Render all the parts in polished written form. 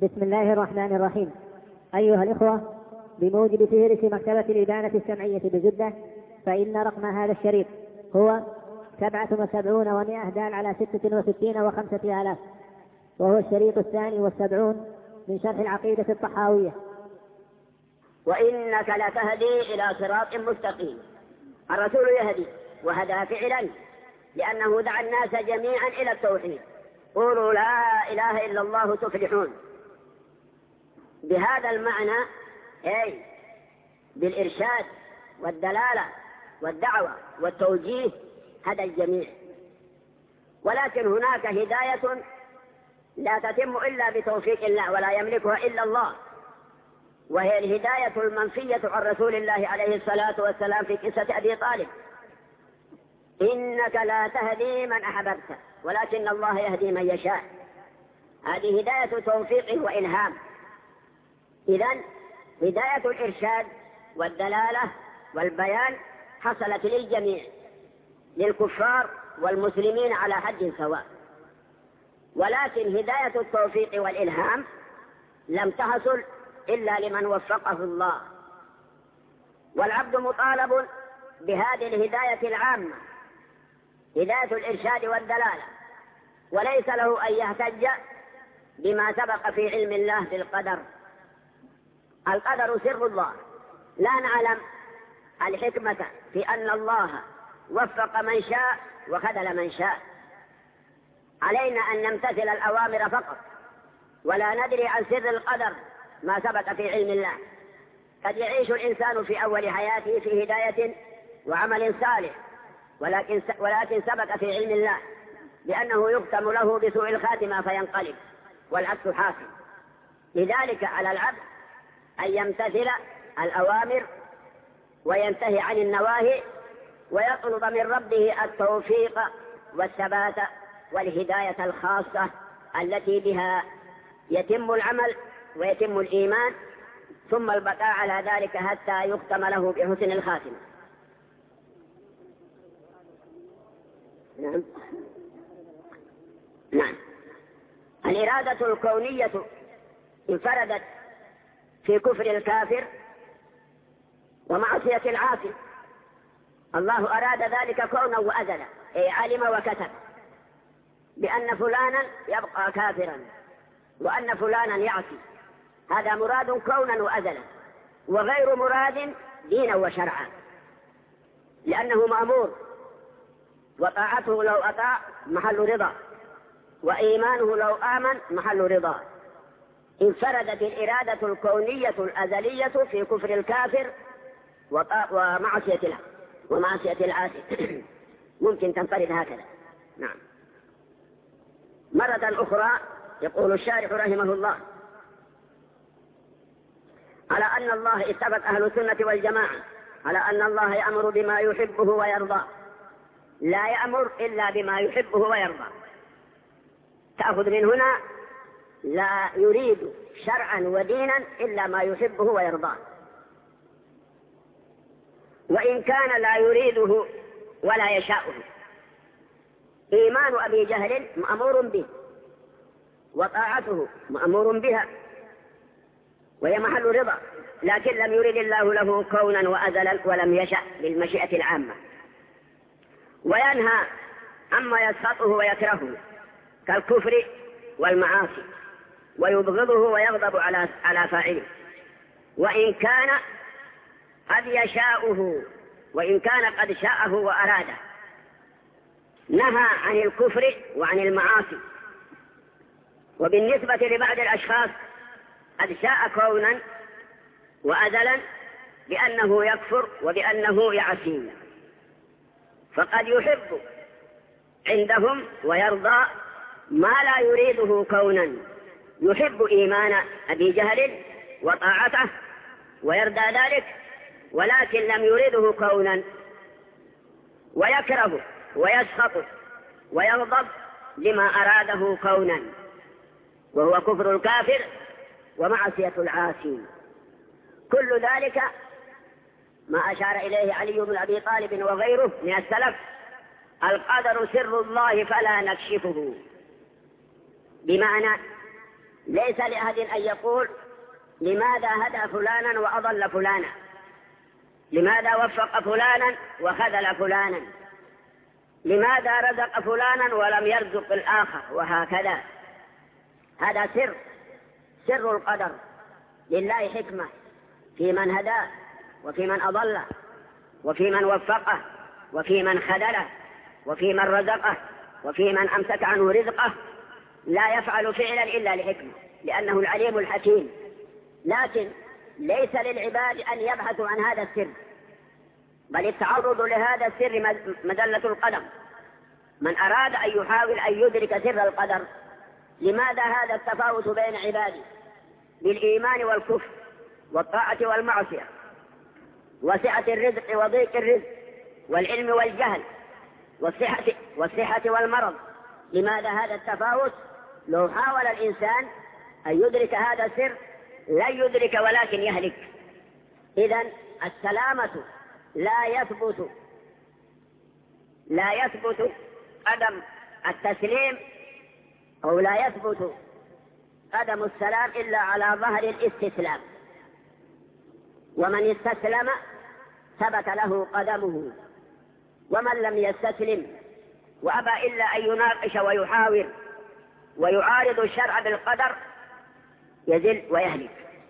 بسم الله الرحمن الرحيم. أيها الإخوة، بموجب فهرس مكتبة الإبانة السمعية بجدة، فإن رقم هذا الشريط هو 77 و100 دال على 66 و5000، وهو الشريط 72 من شرح العقيدة الطحاوية. وإنك لتهدي إلى صراط مستقيم. الرسول يهدي وهدى فعلا، لأنه دعا الناس جميعا إلى التوحيد. قولوا لا إله إلا الله تفلحون. بهذا المعنى أي بالإرشاد والدلالة والدعوة والتوجيه هدى الجميع. ولكن هناك هداية لا تتم إلا بتوفيق الله ولا يملكها إلا الله، وهي الهداية المنفية عن رسول الله عليه الصلاة والسلام في قصة أبي طالب: إنك لا تهدي من أحببت ولكن الله يهدي من يشاء. هذه هداية توفيق وإلهام. إذن هداية الإرشاد والدلالة والبيان حصلت للجميع، للكفار والمسلمين على حد سواء. ولكن هداية التوفيق والإلهام لم تحصل إلا لمن وفقه الله، والعبد مطالب بهذه الهداية العامة، هداية الإرشاد والدلالة، وليس له أن يحتج بما سبق في علم الله بالقدر. القدر سر الله، لا نعلم الحكمة في أن الله وفق من شاء وخذل من شاء. علينا أن نمتثل الأوامر فقط، ولا ندري عن سر القدر ما سبق في علم الله. قد يعيش الإنسان في أول حياته في هداية وعمل صالح، ولكن سبق في علم الله لأنه يختم له بسوء الخاتمة فينقلب، والعكس حاصل. لذلك على العبد أن يمتثل الأوامر وينتهي عن النواهي، ويطلب من ربه التوفيق والثبات والهداية الخاصة التي بها يتم العمل ويتم الإيمان، ثم البقاء على ذلك حتى يختم له بحسن الخاتمة. نعم. الإرادة الكونية انفردت في كفر الكافر ومعصية العاصي. الله أراد ذلك كونا وأزلا، أي علم وكتب بأن فلانا يبقى كافرا وأن فلانا يعصي. هذا مراد كونا وأزلا، وغير مراد دينا وشرعا، لأنه مأمور، وطاعته لو أطاع محل رضا، وإيمانه لو آمن محل رضا. انفردت الإرادة الكونية الأزلية في كفر الكافر ومعصية العاصي. ممكن تنفرد هكذا. نعم. مرة أخرى يقول الشارح رحمه الله: على أن الله اتفق أهل السنة والجماعة على أن الله يأمر بما يحبه ويرضى، لا يأمر إلا بما يحبه ويرضى. تأخذ من هنا لا يريد شرعا ودينا إلا ما يحبه ويرضاه، وإن كان لا يريده ولا يشاءه. إيمان أبي جهل مأمور به، وطاعته مأمور بها، وهي محل رضا، لكن لم يرد الله له كونا وأزلا ولم يشأ بالمشيئة العامة. وينهى عما يسخطه ويكرهه كالكفر والمعاصي، ويبغضه ويغضب على فاعله، وإن كان قد يشاءه، وإن كان قد شاءه وأراده. نهى عن الكفر وعن المعاصي. وبالنسبة لبعض الأشخاص قد شاء كونا وأزلا بأنه يكفر وبأنه يعصي، فقد يحب عندهم ويرضى ما لا يريده كونا. يحب إيمان أبي جهل وطاعته ويرضى ذلك، ولكن لم يريده كونا، ويكره ويسخط ويغضب لما أراده كونا، وهو كفر الكافر ومعصية العاصي. كل ذلك ما أشار إليه علي بن أبي طالب وغيره من السلف: القدر سر الله فلا نكشفه. بمعنى ليس لأحد أن يقول لماذا هدى فلانا وأضل فلانا، لماذا وفق فلانا وخذل فلانا، لماذا رزق فلانا ولم يرزق الآخر، وهكذا. هذا سر القدر. لله حكمة في من هداه وفي من أضله وفي من وفقه وفي من خذله وفي من رزقه وفي من أمسك عنه رزقه. لا يفعل فعلا إلا لحكمة، لأنه العليم الحكيم. لكن ليس للعباد أن يبحثوا عن هذا السر، بل التعرض لهذا السر مذلة القدم. من أراد أن يحاول أن يدرك سر القدر، لماذا هذا التفاوت بين عبادي بالإيمان والكفر والطاعة والمعصية، وسعة الرزق وضيق الرزق، والعلم والجهل، والصحة والمرض؟ لماذا هذا التفاوت؟ لو حاول الإنسان أن يدرك هذا السر لا يدرك ولكن يهلك. إذن السلامة لا يثبت قدم التسليم، أو لا يثبت قدم السلام إلا على ظهر الاستسلام. ومن استسلم ثبت له قدمه، ومن لم يستسلم وأبى إلا أن يناقش ويحاور ويعارض الشرع بالقدر يذل ويهلك.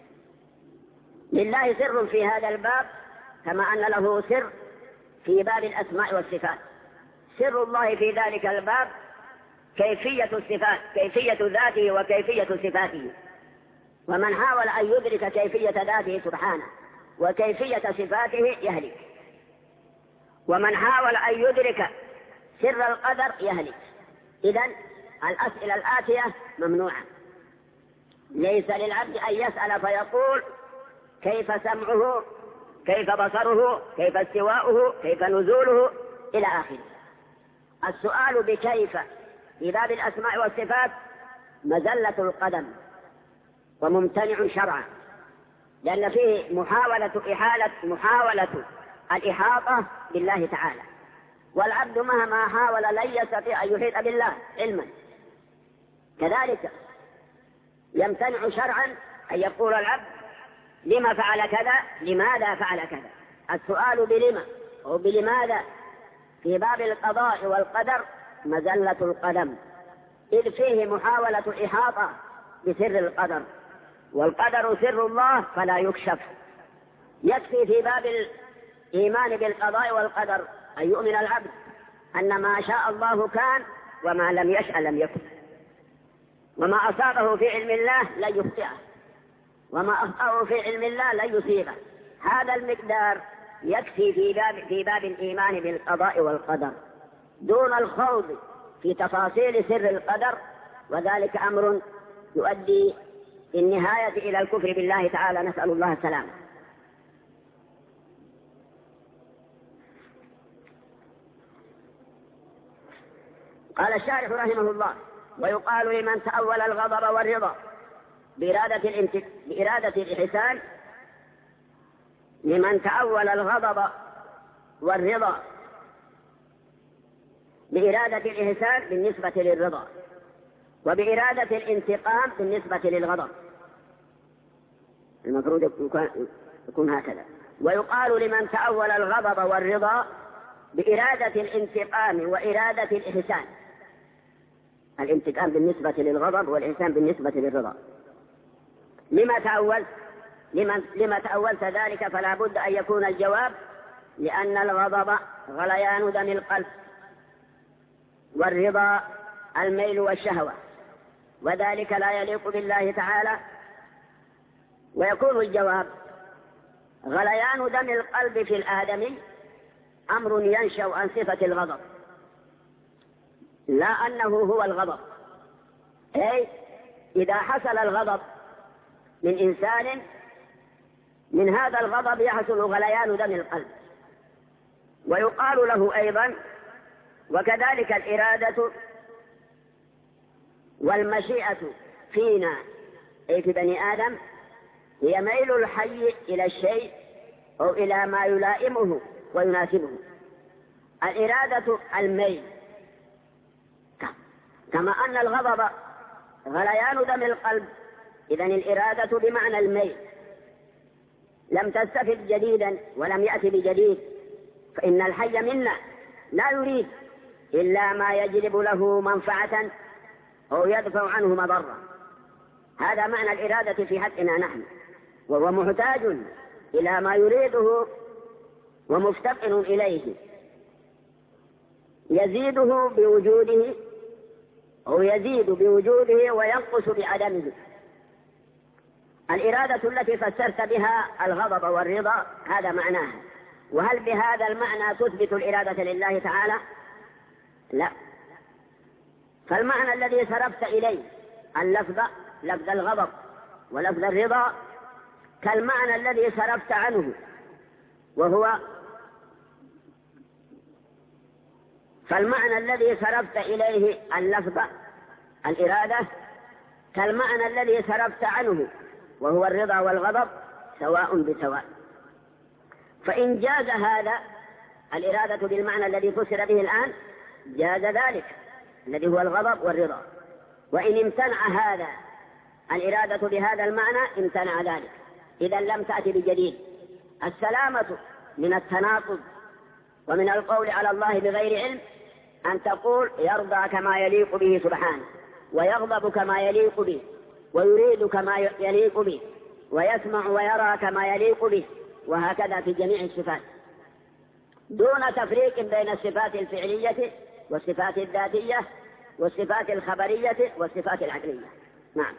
لله سر في هذا الباب كما أن له سر في باب الأسماء والصفات. سر الله في ذلك الباب كيفية الصفات، كيفية ذاته وكيفية صفاته. ومن حاول أن يدرك كيفية ذاته سبحانه وكيفية صفاته يهلك، ومن حاول أن يدرك سر القدر يهلك. إذن الأسئلة الآتية ممنوعة. ليس للعبد أن يسأل فيقول كيف سمعه، كيف بصره، كيف استواؤه، كيف نزوله، إلى آخره. السؤال بكيف في باب الأسماء والصفات مزلة القدم وممتنع شرعا، لأن فيه محاولة الإحاطة بالله تعالى، والعبد مهما حاول لن يستطيع أن يحيط بالله علما. كذلك يمتنع شرعا أن يقول العبد لما فعل كذا، لماذا فعل كذا. السؤال بلما أو بلماذا في باب القضاء والقدر مزلة القدم، إذ فيه محاولة إحاطة بسر القدر، والقدر سر الله فلا يكشف. يكفي في باب الإيمان بالقضاء والقدر أن يؤمن العبد أن ما شاء الله كان وما لم يشأ لم يكن، وما أصابه في علم الله لن يخطئه، وما أخطأه في علم الله لن يصيبه. هذا المقدار يكفي في باب الإيمان بالقضاء والقدر، دون الخوض في تفاصيل سر القدر، وذلك أمر يؤدي في النهاية إلى الكفر بالله تعالى، نسأل الله السلامة. قال الشارح رحمه الله: ويقال لمن تأول الغضب والرضا بإرادة الإحسان، لمن تأول الغضب والرضا بإرادة الإحسان بالنسبة للرضا، وبإرادة الانتقام بالنسبة للغضب. المفروض يكون هكذا. ويقال لمن تأول الغضب والرضا بإرادة الانتقام وإرادة الإحسان، الانتقام بالنسبة للغضب والإحسان بالنسبة للرضا. لما تأولت ذلك؟ فلا بد أن يكون الجواب لأن الغضب غليان دم القلب، والرضا الميل والشهوة، وذلك لا يليق بالله تعالى. ويكون الجواب غليان دم القلب في الآدمي أمر ينشأ عن صفة الغضب، لا أنه هو الغضب. أي إذا حصل الغضب من إنسان، من هذا الغضب يحصل غليان دم القلب. ويقال له أيضا وكذلك الإرادة والمشيئة فينا، أي في بني آدم، هي ميل الحي إلى الشيء أو إلى ما يلائمه ويناسبه. الإرادة الميل، كما أن الغضب غليان دم القلب إذن الإرادة بمعنى الميل، لم تستفد جديدا ولم يأتي بجديد، فإن الحي منا لا يريد إلا ما يجلب له منفعة أو يدفع عنه مضرة. هذا معنى الإرادة في حقنا نحن، وهو محتاج إلى ما يريده ومفتقر إليه، يزيده بوجوده أو يزيد بوجوده وينقص بعدمه. الإرادة التي فسرت بها الغضب والرضا هذا معناها. وهل بهذا المعنى تثبت الإرادة لله تعالى؟ لا. فالمعنى الذي صرفت إليه اللفظ، لفظ الغضب ولفظ الرضا، كالمعنى الذي صرفت عنه، وهو فالمعنى الذي صرفت إليه اللفظ الإرادة كالمعنى الذي صرفت عنه وهو الرضا والغضب سواء بسواء. فإن جاز هذا الإرادة بالمعنى الذي فسر به الآن جاز ذلك الذي هو الغضب والرضا، وإن امتنع هذا الإرادة بهذا المعنى امتنع ذلك، إذا لم تأتي بجديد. السلامة من التناقض ومن القول على الله بغير علم أن تقول يرضى كما يليق به سبحانه، ويغضب كما يليق به، ويريد كما يليق به، ويسمع ويرى كما يليق به، وهكذا في جميع الصفات، دون تفريق بين الصفات الفعلية والصفات الذاتية والصفات الخبرية والصفات العقلية. نعم.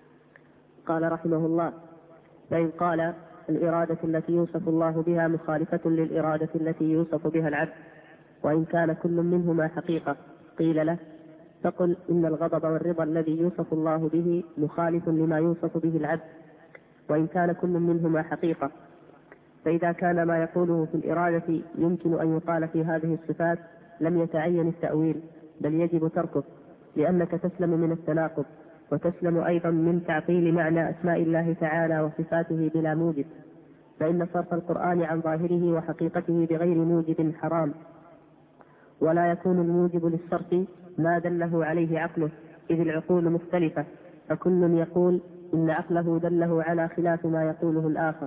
قال رحمه الله: فإن قال الإرادة التي يوصف الله بها مخالفة للإرادة التي يوصف بها العبد، وإن كان كل منهما حقيقة، قيل له: فقل إن الغضب والرضا الذي يوصف الله به مخالف لما يوصف به العبد، وإن كان كل منهما حقيقة. فإذا كان ما يقوله في الإرادة يمكن أن يقال في هذه الصفات لم يتعين التأويل، بل يجب تركه، لأنك تسلم من التناقض، وتسلم أيضا من تعطيل معنى أسماء الله تعالى وصفاته بلا موجب، فإن صرف القرآن عن ظاهره وحقيقته بغير موجب حرام، ولا يكون الموجب للصرف ما دله عليه عقله، إذ العقول مختلفة، فكل يقول إن عقله دله على خلاف ما يقوله الآخر.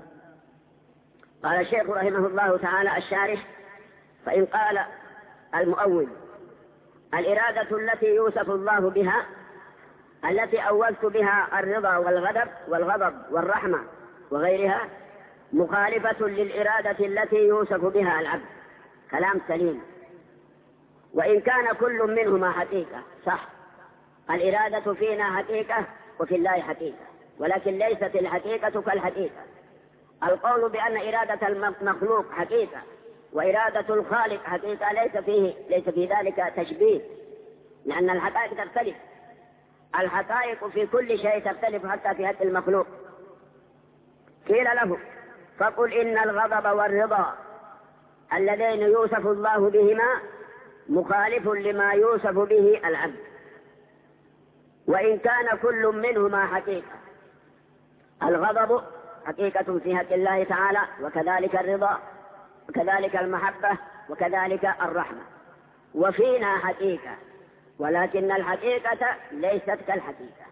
قال الشيخ رحمه الله تعالى الشارح: فإن قال المؤول الإرادة التي يوصف الله بها التي أولت بها الرضا والغضب والرحمة وغيرها مخالفة للإرادة التي يوصف بها العبد، كلام سليم. وإن كان كل منهما حقيقة، صح، الإرادة فينا حقيقة وفي الله حقيقة، ولكن ليست الحقيقة كالحقيقة. القول بأن إرادة المخلوق حقيقة وإرادة الخالق حقيقة ليس في ذلك تشبيه، لأن الحقائق تختلف. الحقائق في كل شيء تختلف حتى في حق المخلوق. قيل له: فقل إن الغضب والرضا اللذين يوصف الله بهما مخالف لما يوصف به العبد، وإن كان كل منهما حقيقة. الغضب حقيقة في حق الله تعالى، وكذلك الرضا، وكذلك المحبة، وكذلك الرحمة، وفينا حقيقة، ولكن الحقيقة ليست كالحقيقة.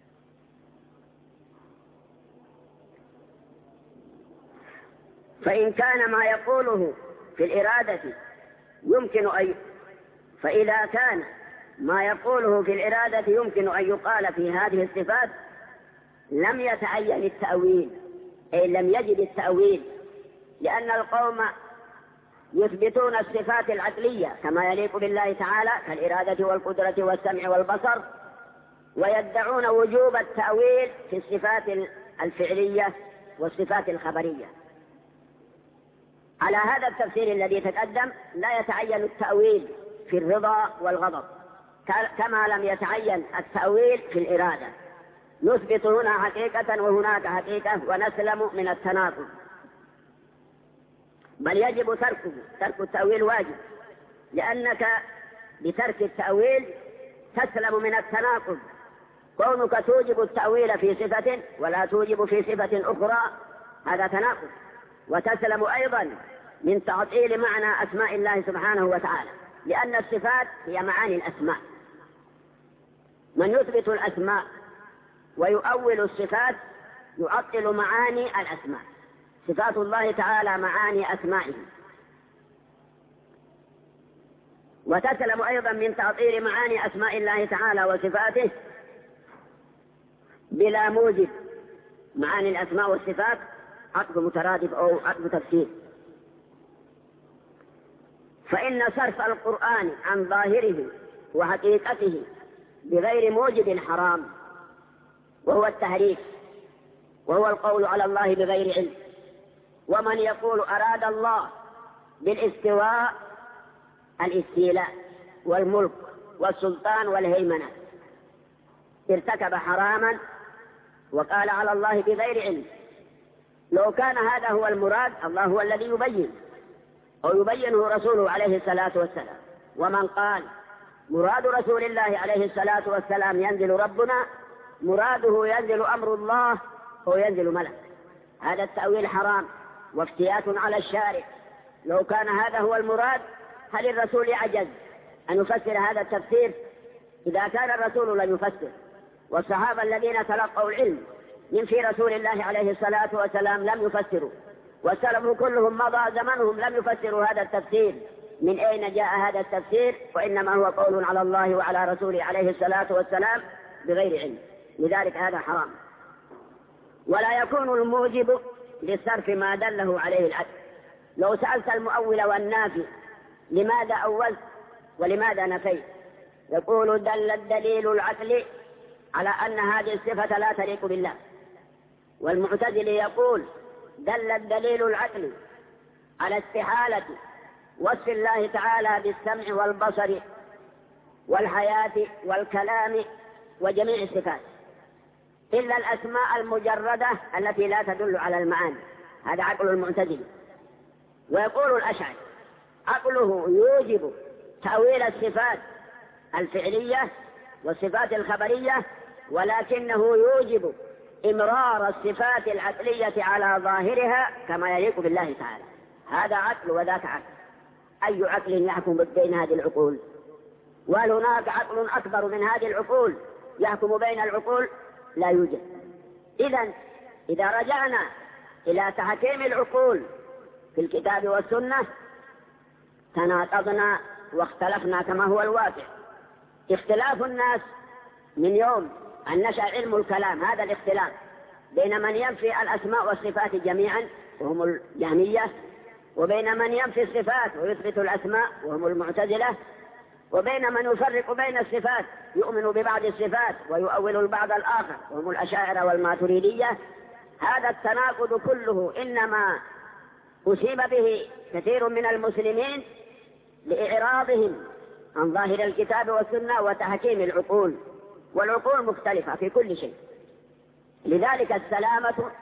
فإن كان ما يقوله في الإرادة فإذا كان ما يقوله في الإرادة يمكن أن يقال في هذه الصفات لم يتعين التأويل، أي لم يجد التأويل، لأن القوم يثبتون الصفات العقلية كما يليق بالله تعالى كالإرادة والقدرة والسمع والبصر، ويدعون وجوب التأويل في الصفات الفعلية والصفات الخبرية. على هذا التفسير الذي تقدم لا يتعين التأويل في الرضا والغضب، كما لم يتعين التأويل في الإرادة. نثبت هنا حقيقة وهناك حقيقة، ونسلم من التناقض، بل يجب تركه. ترك التأويل واجب، لأنك بترك التأويل تسلم من التناقض. كونك توجب التأويل في صفة ولا توجب في صفة أخرى هذا تناقض، وتسلم أيضا من تعطيل معنى أسماء الله سبحانه وتعالى، لأن الصفات هي معاني الأسماء. من يثبت الأسماء ويؤول الصفات يعطل معاني الأسماء. صفات الله تعالى معاني أسمائه، وتسلم أيضا من تعطيل معاني أسماء الله تعالى وصفاته بلا موجب. معاني الأسماء والصفات عطف مترادف أو عطف تفسير. فإن صرف القرآن عن ظاهره وحقيقته بغير موجب حرام، وهو التحريف، وهو القول على الله بغير علم. ومن يقول أراد الله بالاستواء الاستيلاء والملك والسلطان والهيمنة ارتكب حراما وقال على الله بغير علم. لو كان هذا هو المراد، الله هو الذي يبين، أو يبينه رسوله عليه الصلاة والسلام. ومن قال مراد رسول الله عليه الصلاة والسلام ينزل ربنا، مراده ينزل أمر الله أو ينزل ملك، هذا التأويل حرام وافتيات على الشارع. لو كان هذا هو المراد، هل الرسول يعجز أن يفسر هذا التفسير؟ إذا كان الرسول لن يفسر، والصحابة الذين تلقوا العلم من في رسول الله عليه الصلاة والسلام لم يفسروا، والسلف كلهم مضى زمنهم لم يفسروا هذا التفسير. من أين جاء هذا التفسير؟ وإنما هو قول على الله وعلى رسوله عليه الصلاة والسلام بغير علم. لذلك هذا حرام. ولا يكون الموجب للصرف ما دله عليه العقل. لو سألت المؤول والنافي لماذا أولت ولماذا نفيت، يقول دل الدليل العقلي على أن هذه الصفة لا تليق بالله. والمعتزلي يقول دل الدليل العقلي على استحالة وصف الله تعالى بالسمع والبصر والحياة والكلام وجميع الصفات إلا الأسماء المجردة التي لا تدل على المعاني. هذا عقل المعتزلي. ويقول الأشعري عقله يوجب تأويل الصفات الفعلية والصفات الخبرية، ولكنه يوجب إمرار الصفات العقلية على ظاهرها كما يليق بالله تعالى. هذا عقل وذاك عقل. أي عقل يحكم بين هذه العقول؟ وهل هناك عقل أكبر من هذه العقول يحكم بين العقول؟ لا يوجد. إذا رجعنا إلى تحكيم العقول في الكتاب والسنة تناقضنا واختلفنا كما هو الواقع. اختلاف الناس من يوم أن نشأ علم الكلام، هذا الاختلاف بين من ينفي الأسماء والصفات جميعا وهم الجهمية، وبين من ينفي الصفات ويثبت الأسماء وهم المعتزلة، وبين من يفرق بين الصفات يؤمن ببعض الصفات ويؤول البعض الآخر وهم الأشاعرة والماتريدية. هذا التناقض كله إنما أصيب به كثير من المسلمين لإعراضهم عن ظاهر الكتاب والسنة وتحكيم العقول، والعقول مختلفة في كل شيء. لذلك السلامة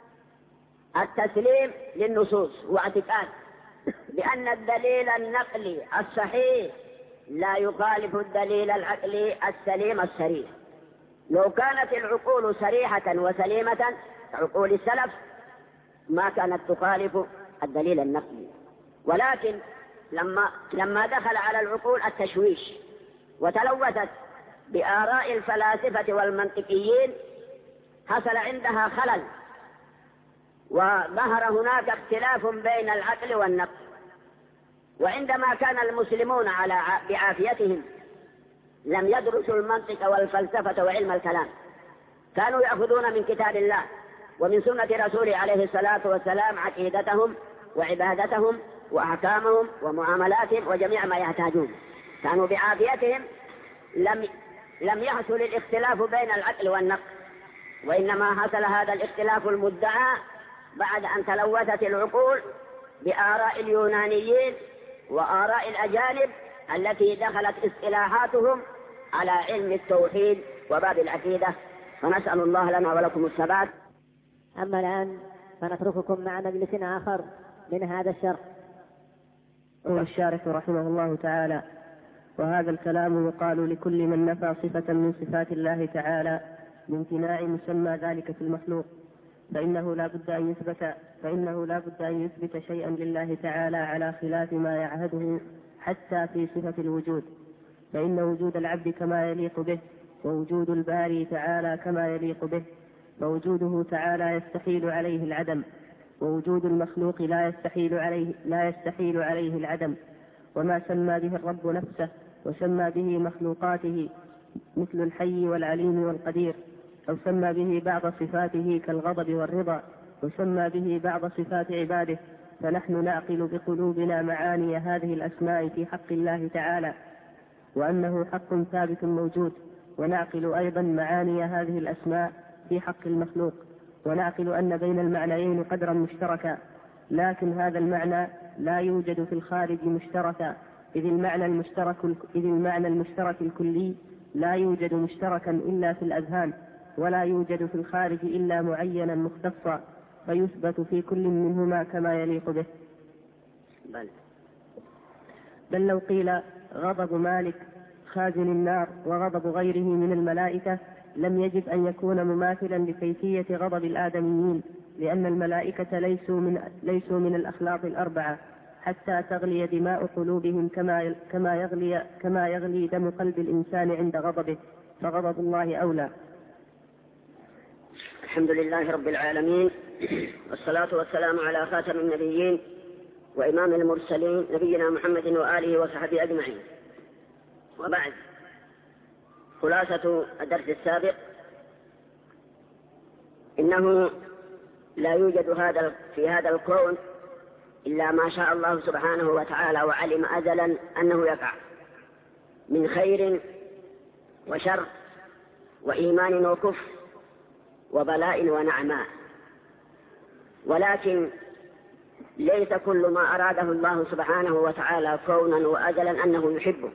التسليم للنصوص واعتقاد بأن الدليل النقلي الصحيح لا يخالف الدليل العقلي السليم الصريح. لو كانت العقول صريحة وسليمة عقول السلف ما كانت تخالف الدليل النقلي، ولكن لما دخل على العقول التشويش وتلوثت بآراء الفلاسفة والمنطقيين حصل عندها خلل، وظهر هناك اختلاف بين العقل والنقل. وعندما كان المسلمون بعافيتهم لم يدرسوا المنطق والفلسفة وعلم الكلام، كانوا يأخذون من كتاب الله ومن سنة رسوله عليه الصلاة والسلام عقيدتهم وعبادتهم وأحكامهم ومعاملاتهم وجميع ما يحتاجون. كانوا بعافيتهم لم يحصل الاختلاف بين العقل والنقل، وإنما حصل هذا الاختلاف المدعى بعد أن تلوثت العقول بآراء اليونانيين وآراء الأجانب التي دخلت اصطلاحاتهم على علم التوحيد وباب العقيدة. فنسأل الله لنا ولكم الثبات. أما الآن فنترككم مع مجلس آخر من هذا الشرح. يقول الشارح رحمه الله تعالى: وهذا الكلام يقال لكل من نفى صفة من صفات الله تعالى بامتناع مسمى ذلك في المخلوق، فإنه لا بد أن يثبت شيئا لله تعالى على خلاف ما يعهده حتى في صفة الوجود، فإن وجود العبد كما يليق به ووجود الباري تعالى كما يليق به، فوجوده تعالى يستحيل عليه العدم، ووجود المخلوق لا يستحيل عليه العدم. وما سمى به الرب نفسه وسمى به مخلوقاته مثل الحي والعليم والقدير، أو سمى به بعض صفاته كالغضب والرضا، وسمى به بعض صفات عباده، فنحن نعقل بقلوبنا معاني هذه الأسماء في حق الله تعالى، وأنه حق ثابت موجود، ونعقل أيضا معاني هذه الأسماء في حق المخلوق، ونعقل أن بين المعنيين قدرا مشتركا، لكن هذا المعنى لا يوجد في الخارج مشتركا، إذ المعنى المشترك الكلي لا يوجد مشتركا إلا في الأذهان، ولا يوجد في الخارج إلا معينا مختصا، فيثبت في كل منهما كما يليق به. بل لو قيل غضب مالك خازن النار وغضب غيره من الملائكة لم يجب أن يكون مماثلا لكيفية غضب الآدميين، لأن الملائكة ليسوا من الأخلاق الأربعة حتى تغلي دماء قلوبهم كما يغلي دم قلب الإنسان عند غضبه، فغضب الله أولى. الحمد لله رب العالمين، والصلاة والسلام على خاتم النبيين وإمام المرسلين نبينا محمد وآله وصحبه أجمعين. وبعد، خلاصة الدرس السابق: إنه لا يوجد في هذا الكون إلا ما شاء الله سبحانه وتعالى وعلم أزلا أنه يقع من خير وشر وإيمان وكفر وبلاء ونعماء، ولكن ليس كل ما أراده الله سبحانه وتعالى كونا وأزلا أنه يحبه.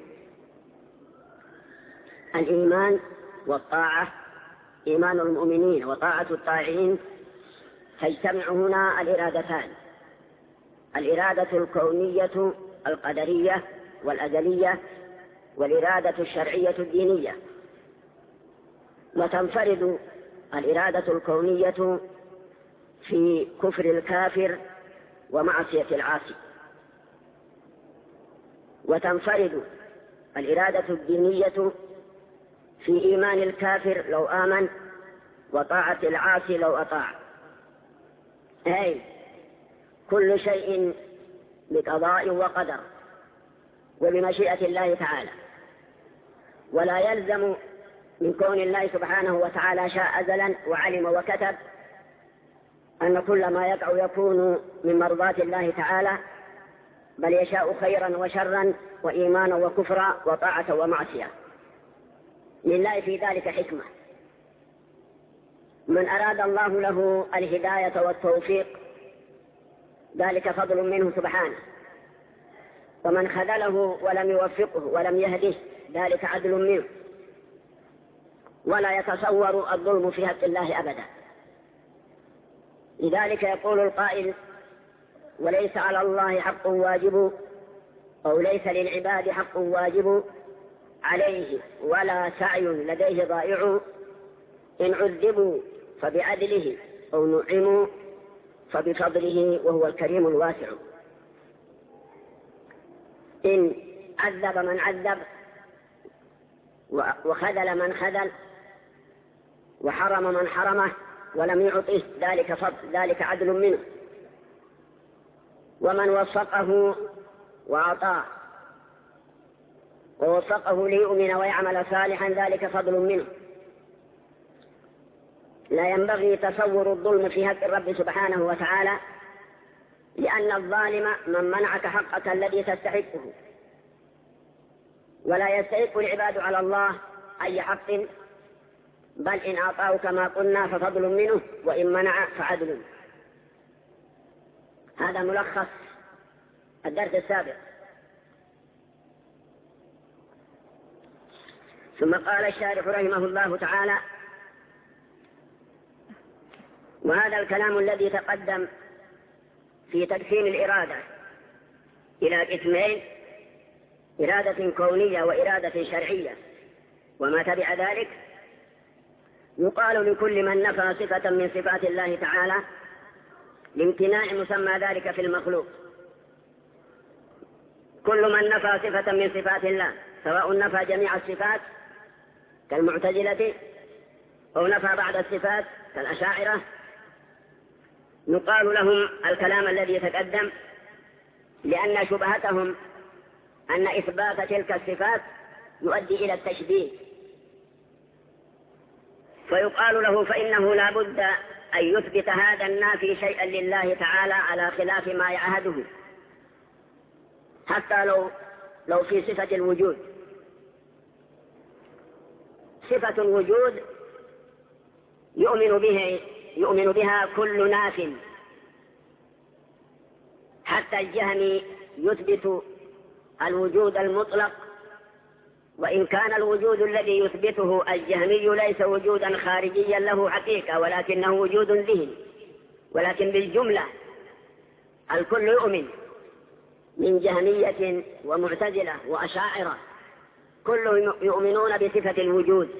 الإيمان والطاعة، إيمان المؤمنين وطاعة الطاعين، تجتمع هنا الإرادتان: الإرادة الكونية القدرية والأزلية، والإرادة الشرعية الدينية. وتنفرد الإرادة الكونية في كفر الكافر ومعصية العاصي، وتنفرد الإرادة الدينية في إيمان الكافر لو آمن وطاعة العاصي لو أطاع، أي كل شيء بقضاء وقدر وبمشيئة الله تعالى. ولا يلزم من كون الله سبحانه وتعالى شاء أزلا وعلم وكتب أن كل ما يقع يكون من مرضاة الله تعالى، بل يشاء خيرا وشرا وإيمانا وكفرا وطاعة ومعصية. لله في ذلك حكمة. من أراد الله له الهداية والتوفيق ذلك فضل منه سبحانه، ومن خذله ولم يوفقه ولم يهده ذلك عدل منه. ولا يتصور الظلم في حق الله أبدا. لذلك يقول القائل: وليس على الله حق واجب، أو ليس للعباد حق واجب عليه ولا سعي لديه ضائع، إن عذبوا فبعدله أو نعموا فبفضله وهو الكريم الواسع. إن عذب من عذب وخذل من خذل وحرم من حرمه ولم يعطه ذلك فضل، ذلك عدل منه. ومن وفقه وأعطاه ووفقه ليؤمن ويعمل صالحا ذلك فضل منه. لا ينبغي تصور الظلم في حق الرب سبحانه وتعالى، لأن الظالم من منعك حقك الذي تستحقه، ولا يستحق العباد على الله أي حق، بل إن أعطاه كما قلنا ففضل منه، وإن منع فعدل. هذا ملخص الدرس السابق. ثم قال الشارح رحمه الله تعالى: وهذا الكلام الذي تقدم في تقسيم الإرادة إلى قسمين: إرادة كونية وإرادة شرعية، وما تبع ذلك يقال لكل من نفى صفة من صفات الله تعالى لامتناع مسمى ذلك في المخلوق. كل من نفى صفة من صفات الله، سواء نفى جميع الصفات كالمعتزلة أو نفى بعض الصفات كالأشاعرة يقال لهم الكلام الذي يتقدم، لأن شبهتهم أن إثبات تلك الصفات يؤدي إلى التشبيه، فيقال له فإنه لا بد أن يثبت هذا النافي شيئا لله تعالى على خلاف ما يعهده، حتى لو في صفة الوجود. صفة الوجود يؤمن بها كل ناف، حتى الجهمي يثبت الوجود المطلق، وإن كان الوجود الذي يثبته الجهمي ليس وجودا خارجيا له حقيقة، ولكنه وجود ذهني. ولكن بالجملة الكل يؤمن، من جهمية ومعتزلة وأشاعرة، كلهم يؤمنون بصفة الوجود.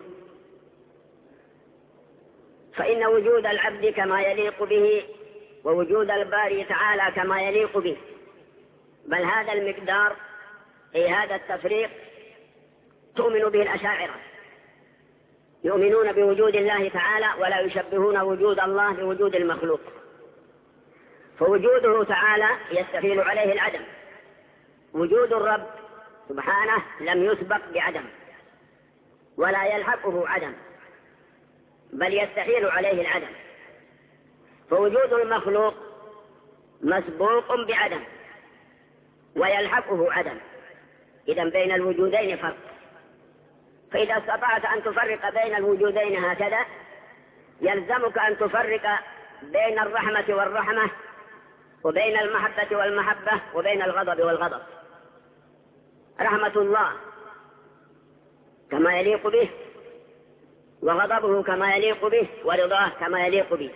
فإن وجود العبد كما يليق به، ووجود الباري تعالى كما يليق به، بل هذا المقدار أي هذا التفريق تؤمن به الأشاعرة، يؤمنون بوجود الله تعالى ولا يشبهون وجود الله بوجود المخلوق، فوجوده تعالى يستحيل عليه العدم. وجود الرب سبحانه لم يسبق بعدم ولا يلحقه عدم، بل يستحيل عليه العدم. فوجود المخلوق مسبوق بعدم ويلحقه عدم، إذن بين الوجودين فرق. فإذا استطعت أن تفرق بين الوجودين هكذا يلزمك أن تفرق بين الرحمة والرحمة، وبين المحبة والمحبة، وبين الغضب والغضب. رحمة الله كما يليق به، وغضبه كما يليق به، ورضاه كما يليق به.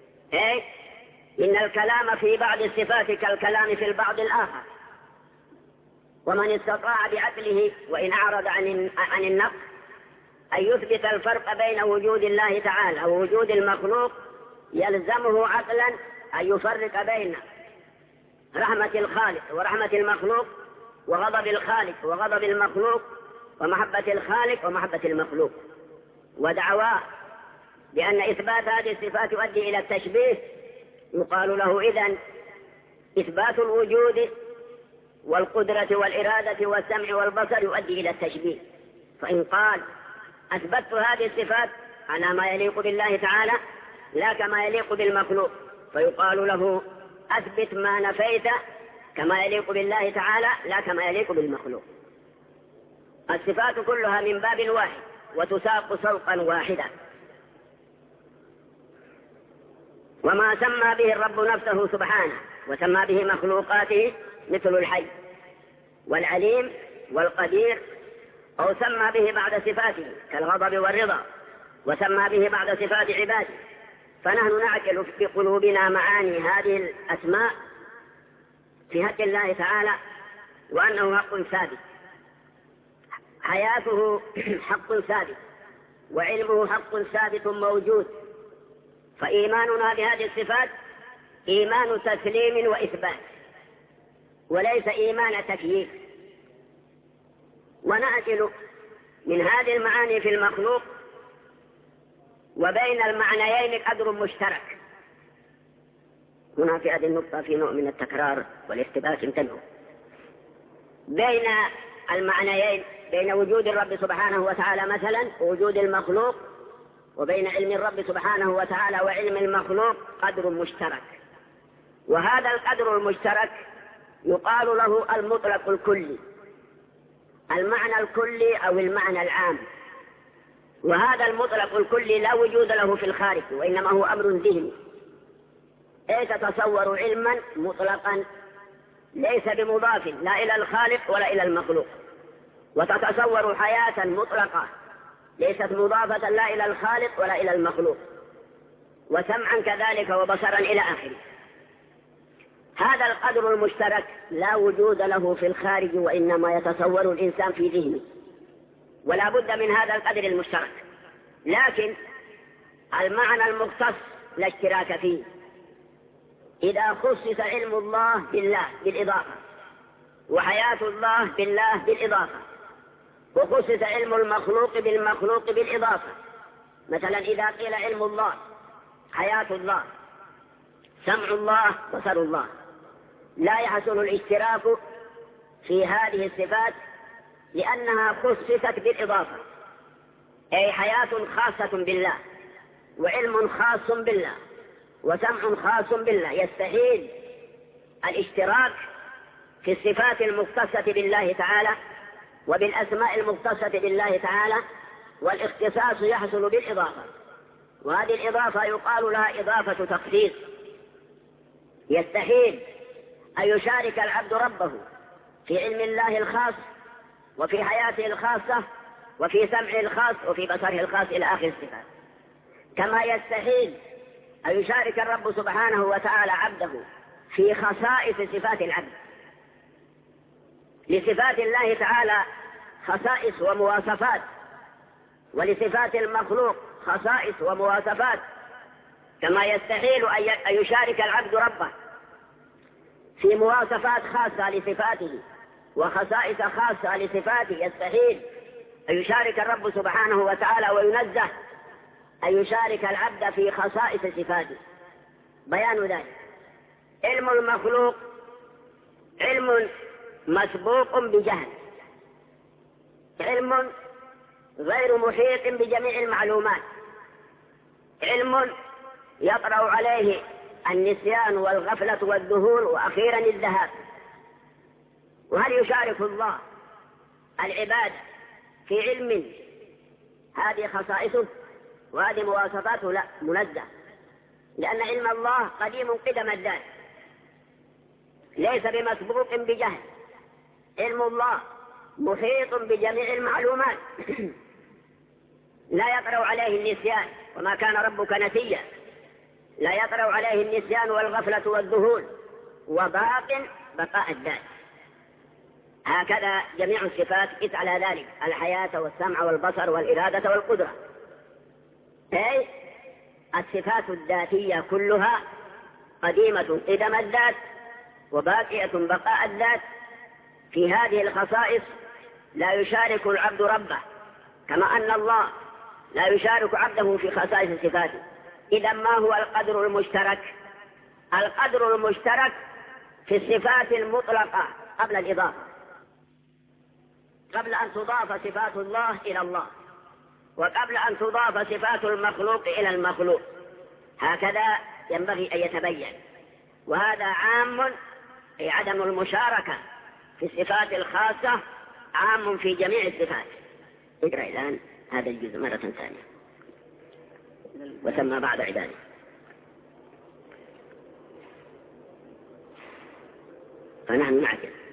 إن الكلام في بعض الصفات كالكلام في البعض الآخر، ومن استطاع بعقله وإن أعرض عن النقص أن يثبت الفرق بين وجود الله تعالى ووجود المخلوق، يلزمه عقلا أن يفرق بين رحمة الخالق ورحمة المخلوق، وغضب الخالق وغضب المخلوق، ومحبة الخالق ومحبة المخلوق. ودعواه بأن إثبات هذه الصفات يؤدي إلى التشبيه يقال له إذن إثبات الوجود والقدرة والإرادة والسمع والبصر يؤدي إلى التشبيه. فإن قال أثبتت هذه الصفات على ما يليق بالله تعالى لا كما يليق بالمخلوق، فيقال له أثبت ما نفيت كما يليق بالله تعالى لا كما يليق بالمخلوق. الصفات كلها من باب واحد وتساق سوقا واحدا. وما سمى به الرب نفسه سبحانه وسمى به مخلوقاته مثل الحي والعليم والقدير، أو سمى به بعد صفاته كالغضب والرضا، وسمى به بعد صفات عباده، فنحن نعقل في قلوبنا معاني هذه الأسماء في حق الله تعالى، وأنه حق ثابت، حياته حق ثابت، وعلمه حق ثابت موجود. فإيماننا بهذه الصفات إيمان تسليم وإثبات، وليس إيمان تكييف. ونعقل من هذه المعاني في المخلوق وبين المعنيين قدر مشترك. هنا في هذه النقطة في نوع من التكرار والاقتباس انتبهوا. بين المعنيين، بين وجود الرب سبحانه وتعالى مثلا ووجود المخلوق، وبين علم الرب سبحانه وتعالى وعلم المخلوق قدر مشترك، وهذا القدر المشترك يقال له المطلق الكلي، المعنى الكلي أو المعنى العام. وهذا المطلق الكلي لا وجود له في الخارج، وإنما هو أمر ذهني. تتصور علما مطلقا ليس بمضاف لا إلى الخالق ولا إلى المخلوق، وتتصور حياة مطلقة ليست مضافة لا إلى الخالق ولا إلى المخلوق، وسمعا كذلك وبصرا إلى آخره. هذا القدر المشترك لا وجود له في الخارج، وإنما يتصور الإنسان في ذهنه، ولا بد من هذا القدر المشترك. لكن المعنى المختص لا اشتراك فيه. إذا خصص علم الله بالله بالإضافة، وحياة الله بالله بالإضافة، وخصص علم المخلوق بالمخلوق بالإضافة. مثلا إذا قيل علم الله، حياة الله، سمع الله، بصر الله، لا يحصل الاشتراك في هذه الصفات لأنها خصصت بالإضافة، أي حياة خاصة بالله، وعلم خاص بالله، وسمع خاص بالله. يستحيل الاشتراك في الصفات المختصة بالله تعالى وبالأسماء المختصة بالله تعالى، والاختصاص يحصل بالإضافة، وهذه الإضافة يقال لها إضافة تخصيص. يستحيل أن يشارك العبد ربه في علم الله الخاص، وفي حياته الخاصة، وفي سمعه الخاص، وفي بصره الخاص إلى آخر الصفات. كما يستحيل أن يشارك الرب سبحانه وتعالى عبده في خصائص صفات العبد. لصفات الله تعالى خصائص ومواصفات، ولصفات المخلوق خصائص ومواصفات. كما يستحيل أن يشارك العبد ربه في مواصفات خاصة لصفاته وخصائص خاصة لصفاته. يستحيل أن يشارك الرب سبحانه وتعالى وينزه أن يشارك العبد في خصائص صفاته. بيان ذلك: علم المخلوق علم مسبوق بجهل، علم غير محيط بجميع المعلومات، علم يطرأ عليه النسيان والغفلة والذهول وأخيرا الذهاب. وهل يشارك الله العباد في علم هذه خصائصه وهذه مواصفاته؟ لا، منزه، لأن علم الله قديم قدم الذات، ليس بمسبوق بجهل. علم الله محيط بجميع المعلومات لا يطرأ عليه النسيان، وما كان ربك نسيا، لا يطرأ عليه النسيان والغفلة والذهول، وباق بقاء الذات. هكذا جميع الصفات قس على ذلك: الحياة والسمع والبصر والإرادة والقدرة. أي الصفات الذاتية كلها قديمة قدم الذات وباقية بقاء الذات. في هذه الخصائص لا يشارك العبد ربه، كما أن الله لا يشارك عبده في خصائص صفاته. إذا ما هو القدر المشترك؟ القدر المشترك في الصفات المطلقة قبل الإضافة، قبل أن تضاف صفات الله إلى الله، وقبل أن تضاف صفات المخلوق إلى المخلوق. هكذا ينبغي أن يتبين. وهذا عام، أي عدم المشاركة في الصفات الخاصة عام في جميع الصفات. اقرأ الآن هذا الجزء مرة ثانية: وسمى بعض عباده. فنحن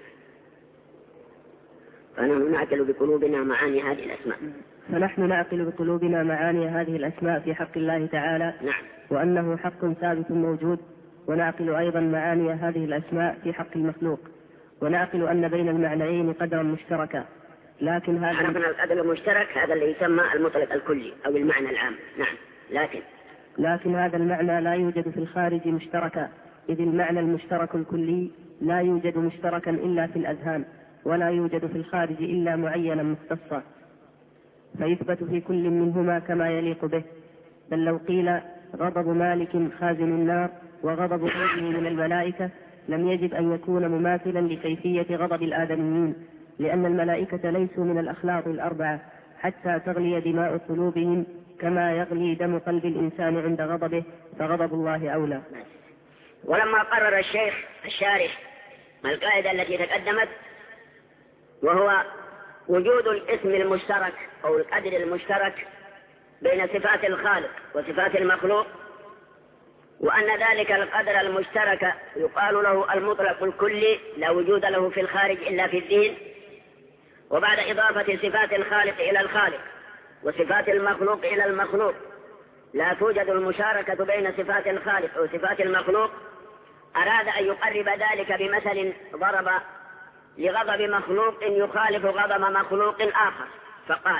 نعقل بقلوبنا معاني هذه الأسماء. فنحن نعقل بقلوبنا معاني هذه الأسماء في حق الله تعالى. نعم. وأنه حق ثابت موجود. ونعقل أيضا معاني هذه الأسماء في حق المخلوق. ونعقل أن بين المعنيين قدرا مشتركا، لكن هذا عرفنا القدر المشترك، هذا اللي يسمى المطلق الكلي أو المعنى العام. نعم. لكن هذا المعنى لا يوجد في الخارج مشتركا، إذ المعنى المشترك الكلي لا يوجد مشتركا إلا في الأذهان، ولا يوجد في الخارج إلا معينا مختصا، فيثبت في كل منهما كما يليق به. بل لو قيل غضب مالك خازن النار وغضب غيره من الملائكة لم يجب أن يكون مماثلا لكيفية غضب الآدميين، لأن الملائكة ليسوا من الأخلاق الأربعة حتى تغلي دماء قلوبهم كما يغلي دم قلب الإنسان عند غضبه، فغضب الله أولى. ولما قرر الشيخ الشارح القاعدة التي تقدمت، وهو وجود الاسم المشترك أو القدر المشترك بين صفات الخالق وصفات المخلوق، وأن ذلك القدر المشترك يقال له المطلق الكلي لا وجود له في الخارج إلا في الذهن. وبعد إضافة صفات الخالق إلى الخالق وصفات المخلوق إلى المخلوق لا توجد المشاركة بين صفات الخالق وصفات المخلوق، أراد أن يقرب ذلك بمثل ضرب لغضب مخلوق يخالف غضب مخلوق آخر، فقال: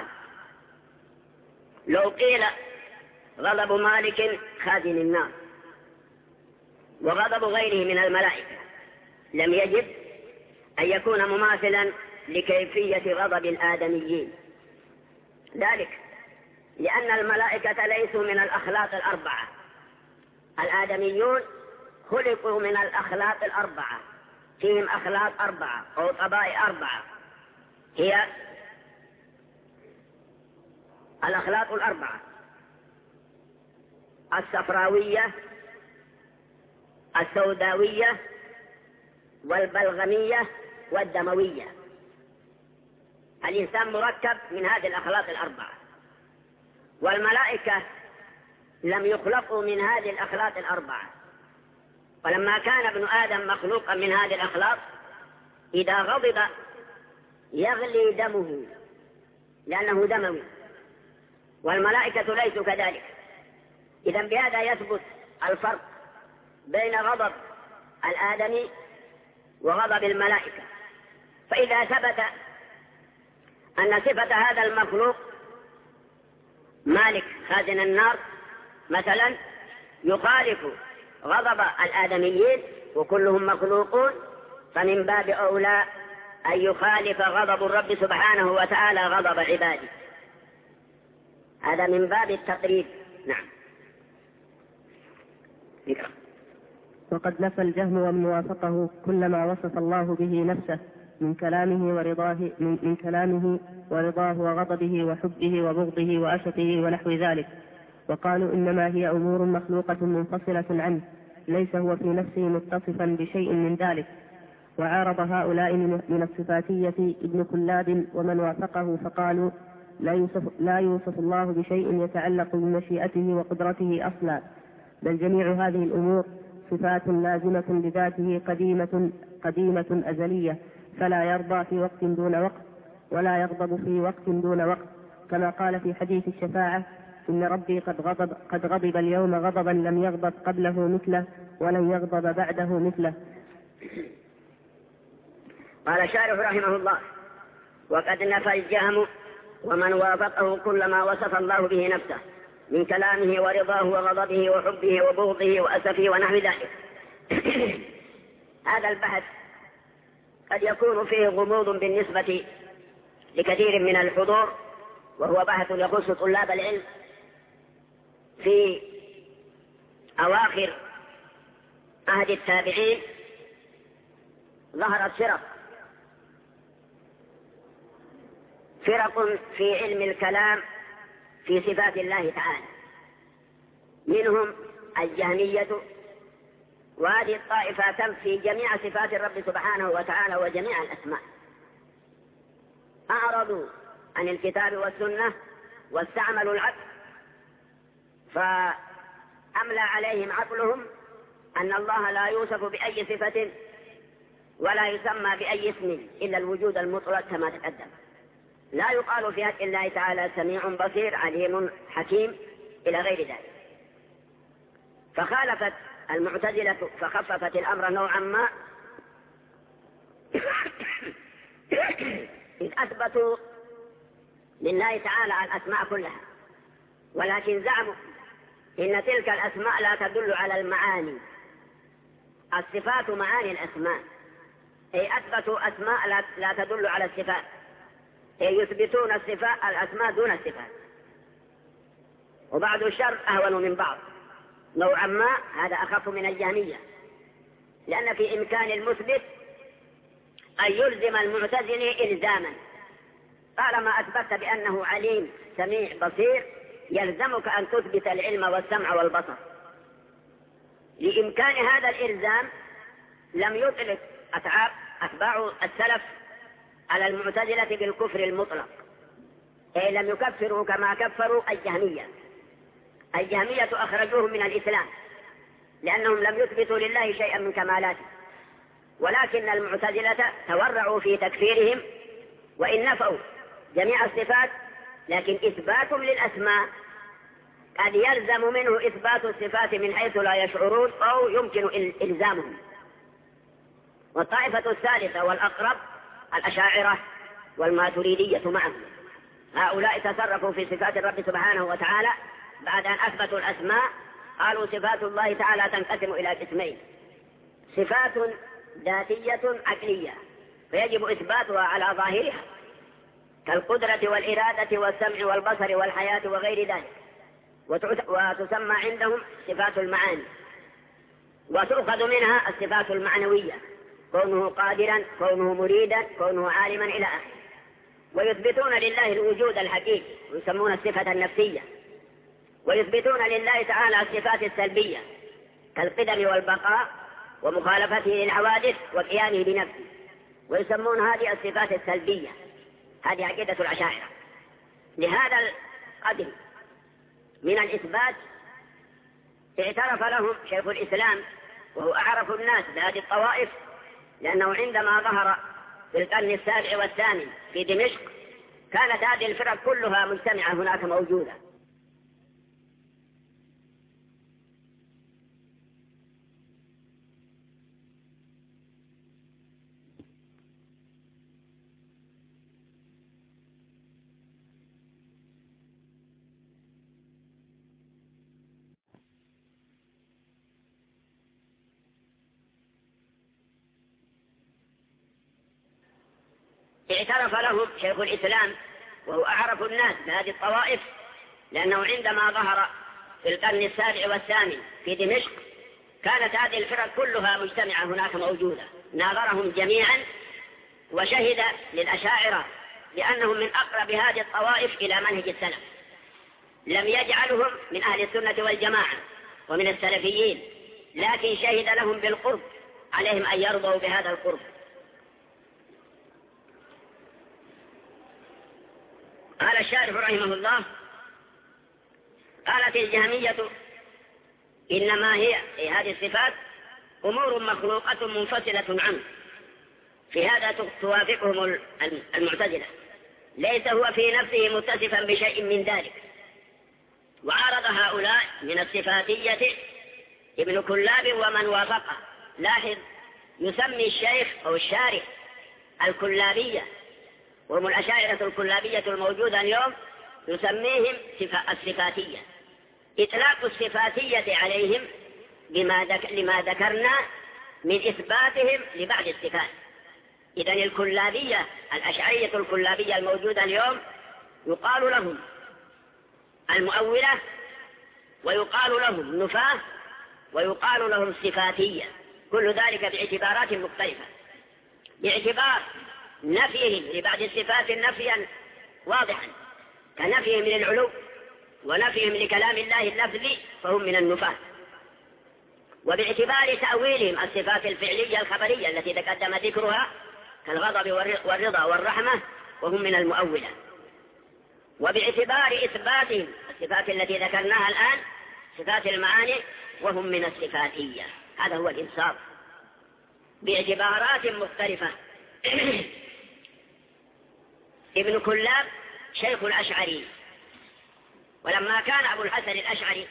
لو قيل غضب مالك خازن النار وغضب غيره من الملائكة لم يجب أن يكون مماثلا لكيفية غضب الآدميين، ذلك لأن الملائكة ليسوا من الأخلاق الأربعة. الآدميون خلقوا من الأخلاق الأربعة، فيهم أخلاق أربعة أو طبائع أربعة، هي الأخلاق الأربعة: الصفراوية، السوداوية، والبلغمية، والدموية. الإنسان مركب من هذه الأخلاق الأربعة، والملائكة لم يخلقوا من هذه الأخلاق الأربعة. ولما كان ابن آدم مخلوقا من هذه الأخلاق، إذا غضب يغلي دمه لأنه دموي، والملائكة ليسوا كذلك. إذن بهذا يثبت الفرق بين غضب الآدمي وغضب الملائكة. فإذا ثبت أن صفة هذا المخلوق مالك خازن النار مثلا يخالف غضب الآدميين وكلهم مخلوقون، فمن باب أولى أن يخالف غضب الرب سبحانه وتعالى غضب عباده. هذا من باب التقريب. نعم. وقد نفى الجهم ومن وافقه كل ما وصف الله به نفسه من كلامه ورضاه وغضبه وحبه وبغضه وأسفه ونحو ذلك، وقالوا إنما هي أمور مخلوقة منفصلة عنه، ليس هو في نفسه متصفا بشيء من ذلك. وعارض هؤلاء من الصفاتية ابن كلاب ومن وافقه فقالوا لا يوصف الله بشيء يتعلق بمشيئته وقدرته أصلا، بل جميع هذه الأمور صفات لازمة لذاته قديمة أزلية، فلا يرضى في وقت دون وقت ولا يغضب في وقت دون وقت، كما قال في حديث الشفاعة: إن ربي قد غضب اليوم غضبا لم يغضب قبله مثله ولن يغضب بعده مثله. قال الشارح رحمه الله: وقد نفى الجهم ومن وافقه كل ما وصف الله به نفسه من كلامه ورضاه وغضبه وحبه وبغضه وأسفه ونحو ذلك. هذا البحث قد يكون فيه غموض بالنسبة لكثير من الحضور، وهو بحث يخص طلاب العلم. في أواخر عهد التابعين ظهرت فرق في علم الكلام في صفات الله تعالى، منهم الجهمية، وهذه الطائفة تنفي جميع صفات الرب سبحانه وتعالى وجميع الأسماء. أعرضوا عن الكتاب والسنة واستعملوا العقل، فأملى عليهم عقلهم أن الله لا يوصف بأي صفة ولا يسمى بأي اسم إلا الوجود المطلق كما تقدم. لا يقال في حق الله تعالى سميع بصير عليم حكيم إلى غير ذلك. فخالفت المعتزلة فخففت الأمر نوعا ما، إذ أثبتوا لله تعالى الأسماء كلها، ولكن زعموا إن تلك الأسماء لا تدل على المعاني. الصفات معاني الأسماء، أي أثبتوا أسماء لا تدل على الصفات، أي يثبتون الأسماء دون الصفات. وبعض الشر أهون من بعض نوعا ما، هذا أخف من الجهمية، لأن في إمكان المثبت أن يلزم المعتزلي إلزاما. طالما أثبت بأنه عليم سميع بصير يلزمك أن تثبت العلم والسمع والبصر. لإمكان هذا الإلزام لم يطلق أتباع السلف على المعتزلة بالكفر المطلق، أي لم يكفروا كما كفروا الجهمية. الجهمية أخرجوهم من الإسلام لأنهم لم يثبتوا لله شيئا من كمالاته، ولكن المعتزلة تورعوا في تكفيرهم، وإن نفوا جميع الصفات لكن إثبات للأسماء قد يلزم منه إثبات الصفات من حيث لا يشعرون أو يمكن إلزامهم. والطائفة الثالثة والأقرب الأشاعرة والماتريدية معهم، هؤلاء تصرفوا في صفات الرب سبحانه وتعالى بعد أن أثبتوا الأسماء. قالوا صفات الله تعالى تنقسم إلى قسمين: صفات ذاتية عقلية فيجب إثباتها على ظاهرها كالقدرة والإرادة والسمع والبصر والحياة وغير ذلك، وتسمى عندهم صفات المعاني، وتؤخذ منها الصفات المعنوية، كونه قادرا، كونه مريدا، كونه عالما إلى آخره. ويثبتون لله الوجود الحقيقي ويسمون الصفة النفسية، ويثبتون لله تعالى الصفات السلبية كالقدم والبقاء ومخالفته للحوادث وقيامه بنفسه، ويسمون هذه الصفات السلبية. هذه عقيدة الأشاعرة. لهذا القدر من الإثبات اعترف لهم شيخ الإسلام، وهو أعرف الناس بهذه الطوائف، لأنه عندما ظهر في القرن السابع والثامن في دمشق كانت هذه الفرق كلها مجتمعة هناك موجودة. اعترف لهم شيخ الإسلام، وهو أعرف الناس بهذه الطوائف، لأنه عندما ظهر في القرن السابع والثامن في دمشق كانت هذه الفرق كلها مجتمعة هناك موجودة. ناظرهم جميعا وشهد للأشاعرة بأنهم من أقرب هذه الطوائف إلى منهج السلف، لم يجعلهم من أهل السنة والجماعة ومن السلفيين، لكن شهد لهم بالقرب، عليهم أن يرضوا بهذا القرب. قال الشارح رحمه الله: قالت الجهمية إنما هي هذه الصفات أمور مخلوقة منفصلة عنه، في هذا توافقهم المعتزلة، ليس هو في نفسه متصفا بشيء من ذلك. وعارض هؤلاء من الصفاتية ابن كلاب ومن وافقه. لاحظ، يسمي الشيخ أو الشارح الكلابية، وهم الأشاعرة الكلابية الموجودة اليوم، يسميهم الصفاتية. إطلاق الصفاتية عليهم لما ذكرنا من إثباتهم لبعض الصفات. إذن الكلابية الأشعرية الكلابية الموجودة اليوم يقال لهم المؤولة، ويقال لهم نفاة، ويقال لهم صفاتية، كل ذلك باعتبارات مختلفة. باعتبار نفيهم لبعض الصفات نفيا واضحا كنفيهم للعلو ونفيهم لكلام الله اللفظي فهم من النفاة. وباعتبار تأويلهم الصفات الفعلية الخبرية التي تقدم ذكرها كالغضب والرضا والرحمة وهم من المؤولة. وباعتبار إثباتهم الصفات التي ذكرناها الآن صفات المعاني وهم من الصفاتية. هذا هو الإنصاف باعتبارات مختلفة. ابن كلاب شيخ الأشعري، ولما كان أبو الحسن الأشعري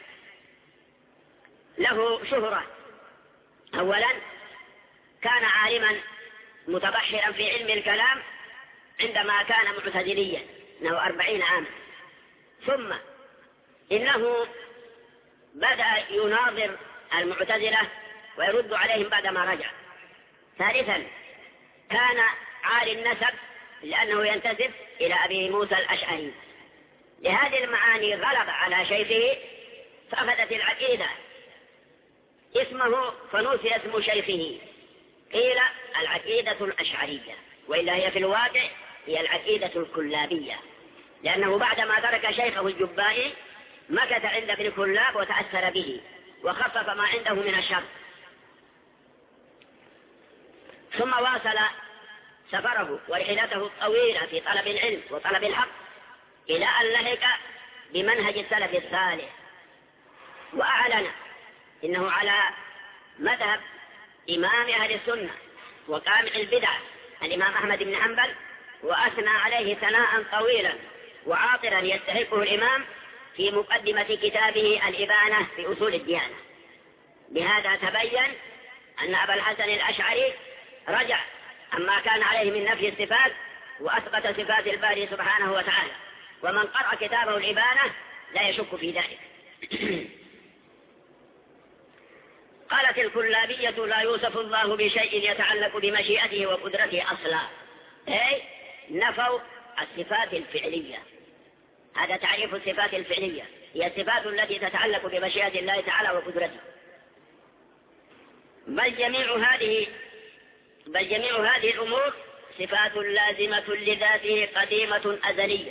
له شهرة، أولا كان عالما متبحرا في علم الكلام عندما كان معتزليا له 40 عاما، ثم إنه بدأ يناظر المعتزلة ويرد عليهم بعدما رجع. ثالثا كان عالي النسب لأنه ينتسب إلى أبي موسى الأشعري. لهذه المعاني غلب على شيخه فأخذت العقيدة اسمه فنوسي اسم شيخه، قيل العقيدة الأشعرية، وإلا هي في الواقع هي العقيدة الكلابية، لأنه بعدما ترك شيخه الجبائي مكث عند ابن كلاب وتأثر به وخفف ما عنده من الشر، ثم واصل سفره ورحلته الطويلة في طلب العلم وطلب الحق إلى أن لحق بمنهج السلف الصالح، وأعلن إنه على مذهب إمام أهل السنة وقامع البدع الإمام أحمد بن حنبل، وأثنى عليه ثناء طويلا وعاطرا يستحقه الإمام في مقدمة كتابه الإبانة في أصول الديانة. بهذا تبين أن أبا الحسن الأشعري رجع عما كان عليه من نفي الصفات وأثبت صفات الباري سبحانه وتعالى، ومن قرأ كتابه الإبانة لا يشك في ذلك. قالت الكلابية لا يوصف الله بشيء يتعلق بمشيئته وقدرته أصلا، أي نفوا الصفات الفعلية. هذا تعريف الصفات الفعلية، هي الصفات التي تتعلق بمشيئة الله تعالى وقدرته. بل جميع هذه الأمور صفات لازمة لذاته قديمة أزلية.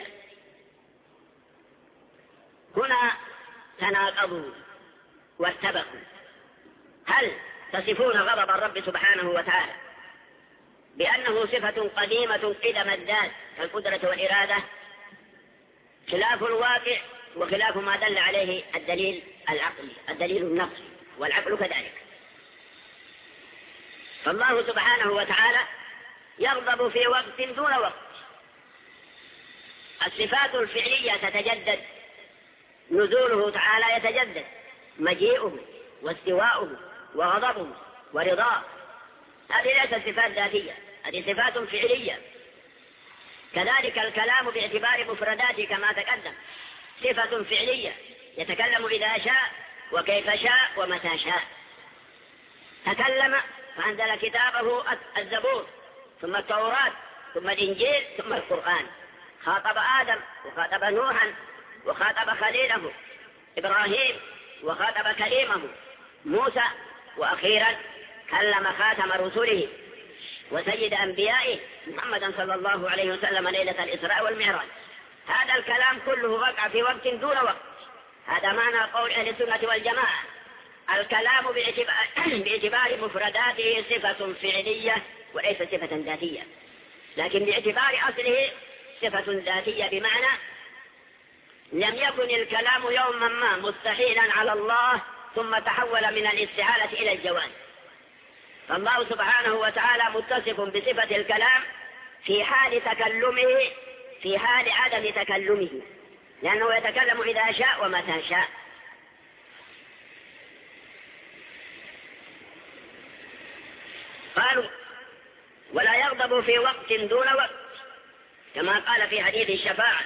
هنا تناقضوا وارتبكوا. هل تصفون غضب الرب سبحانه وتعالى بأنه صفة قديمة قدم الذات كالقدرة والإرادة، خلاف الواقع وخلاف ما دل عليه الدليل العقلي، الدليل النقلي، والعقل كذلك. فالله سبحانه وتعالى يغضب في وقت دون وقت. الصفات الفعلية تتجدد، نزوله تعالى يتجدد، مجيئه واستواؤه وغضبه ورضاه، هذه ليست صفات ذاتية، هذه صفات فعلية. كذلك الكلام باعتبار مفرداته كما تقدم صفة فعلية، يتكلم إذا شاء وكيف شاء ومتى شاء. تكلم فأنزل كتابه الزبور، ثم التوراة، ثم الإنجيل، ثم القرآن. خاطب آدم وخاطب نوحا وخاطب خليله إبراهيم وخاطب كليمه موسى، وأخيرا كلم خاتم رسله وسيد أنبيائه محمدا صلى الله عليه وسلم ليلة الإسراء والمعراج. هذا الكلام كله وقع في وقت دون وقت. هذا معنى قول أهل السنة والجماعة، الكلام باعتبار مفرداته صفة فعلية وليس صفة ذاتية، لكن باعتبار أصله صفة ذاتية، بمعنى لم يكن الكلام يوما ما مستحيلا على الله ثم تحول من الاستحالة إلى الجواز. فالله سبحانه وتعالى متصف بصفة الكلام في حال تكلمه، في حال عدم تكلمه، لأنه يتكلم إذا شاء ومتى شاء. قالوا ولا يغضب في وقت دون وقت، كما قال في حديث الشفاعة: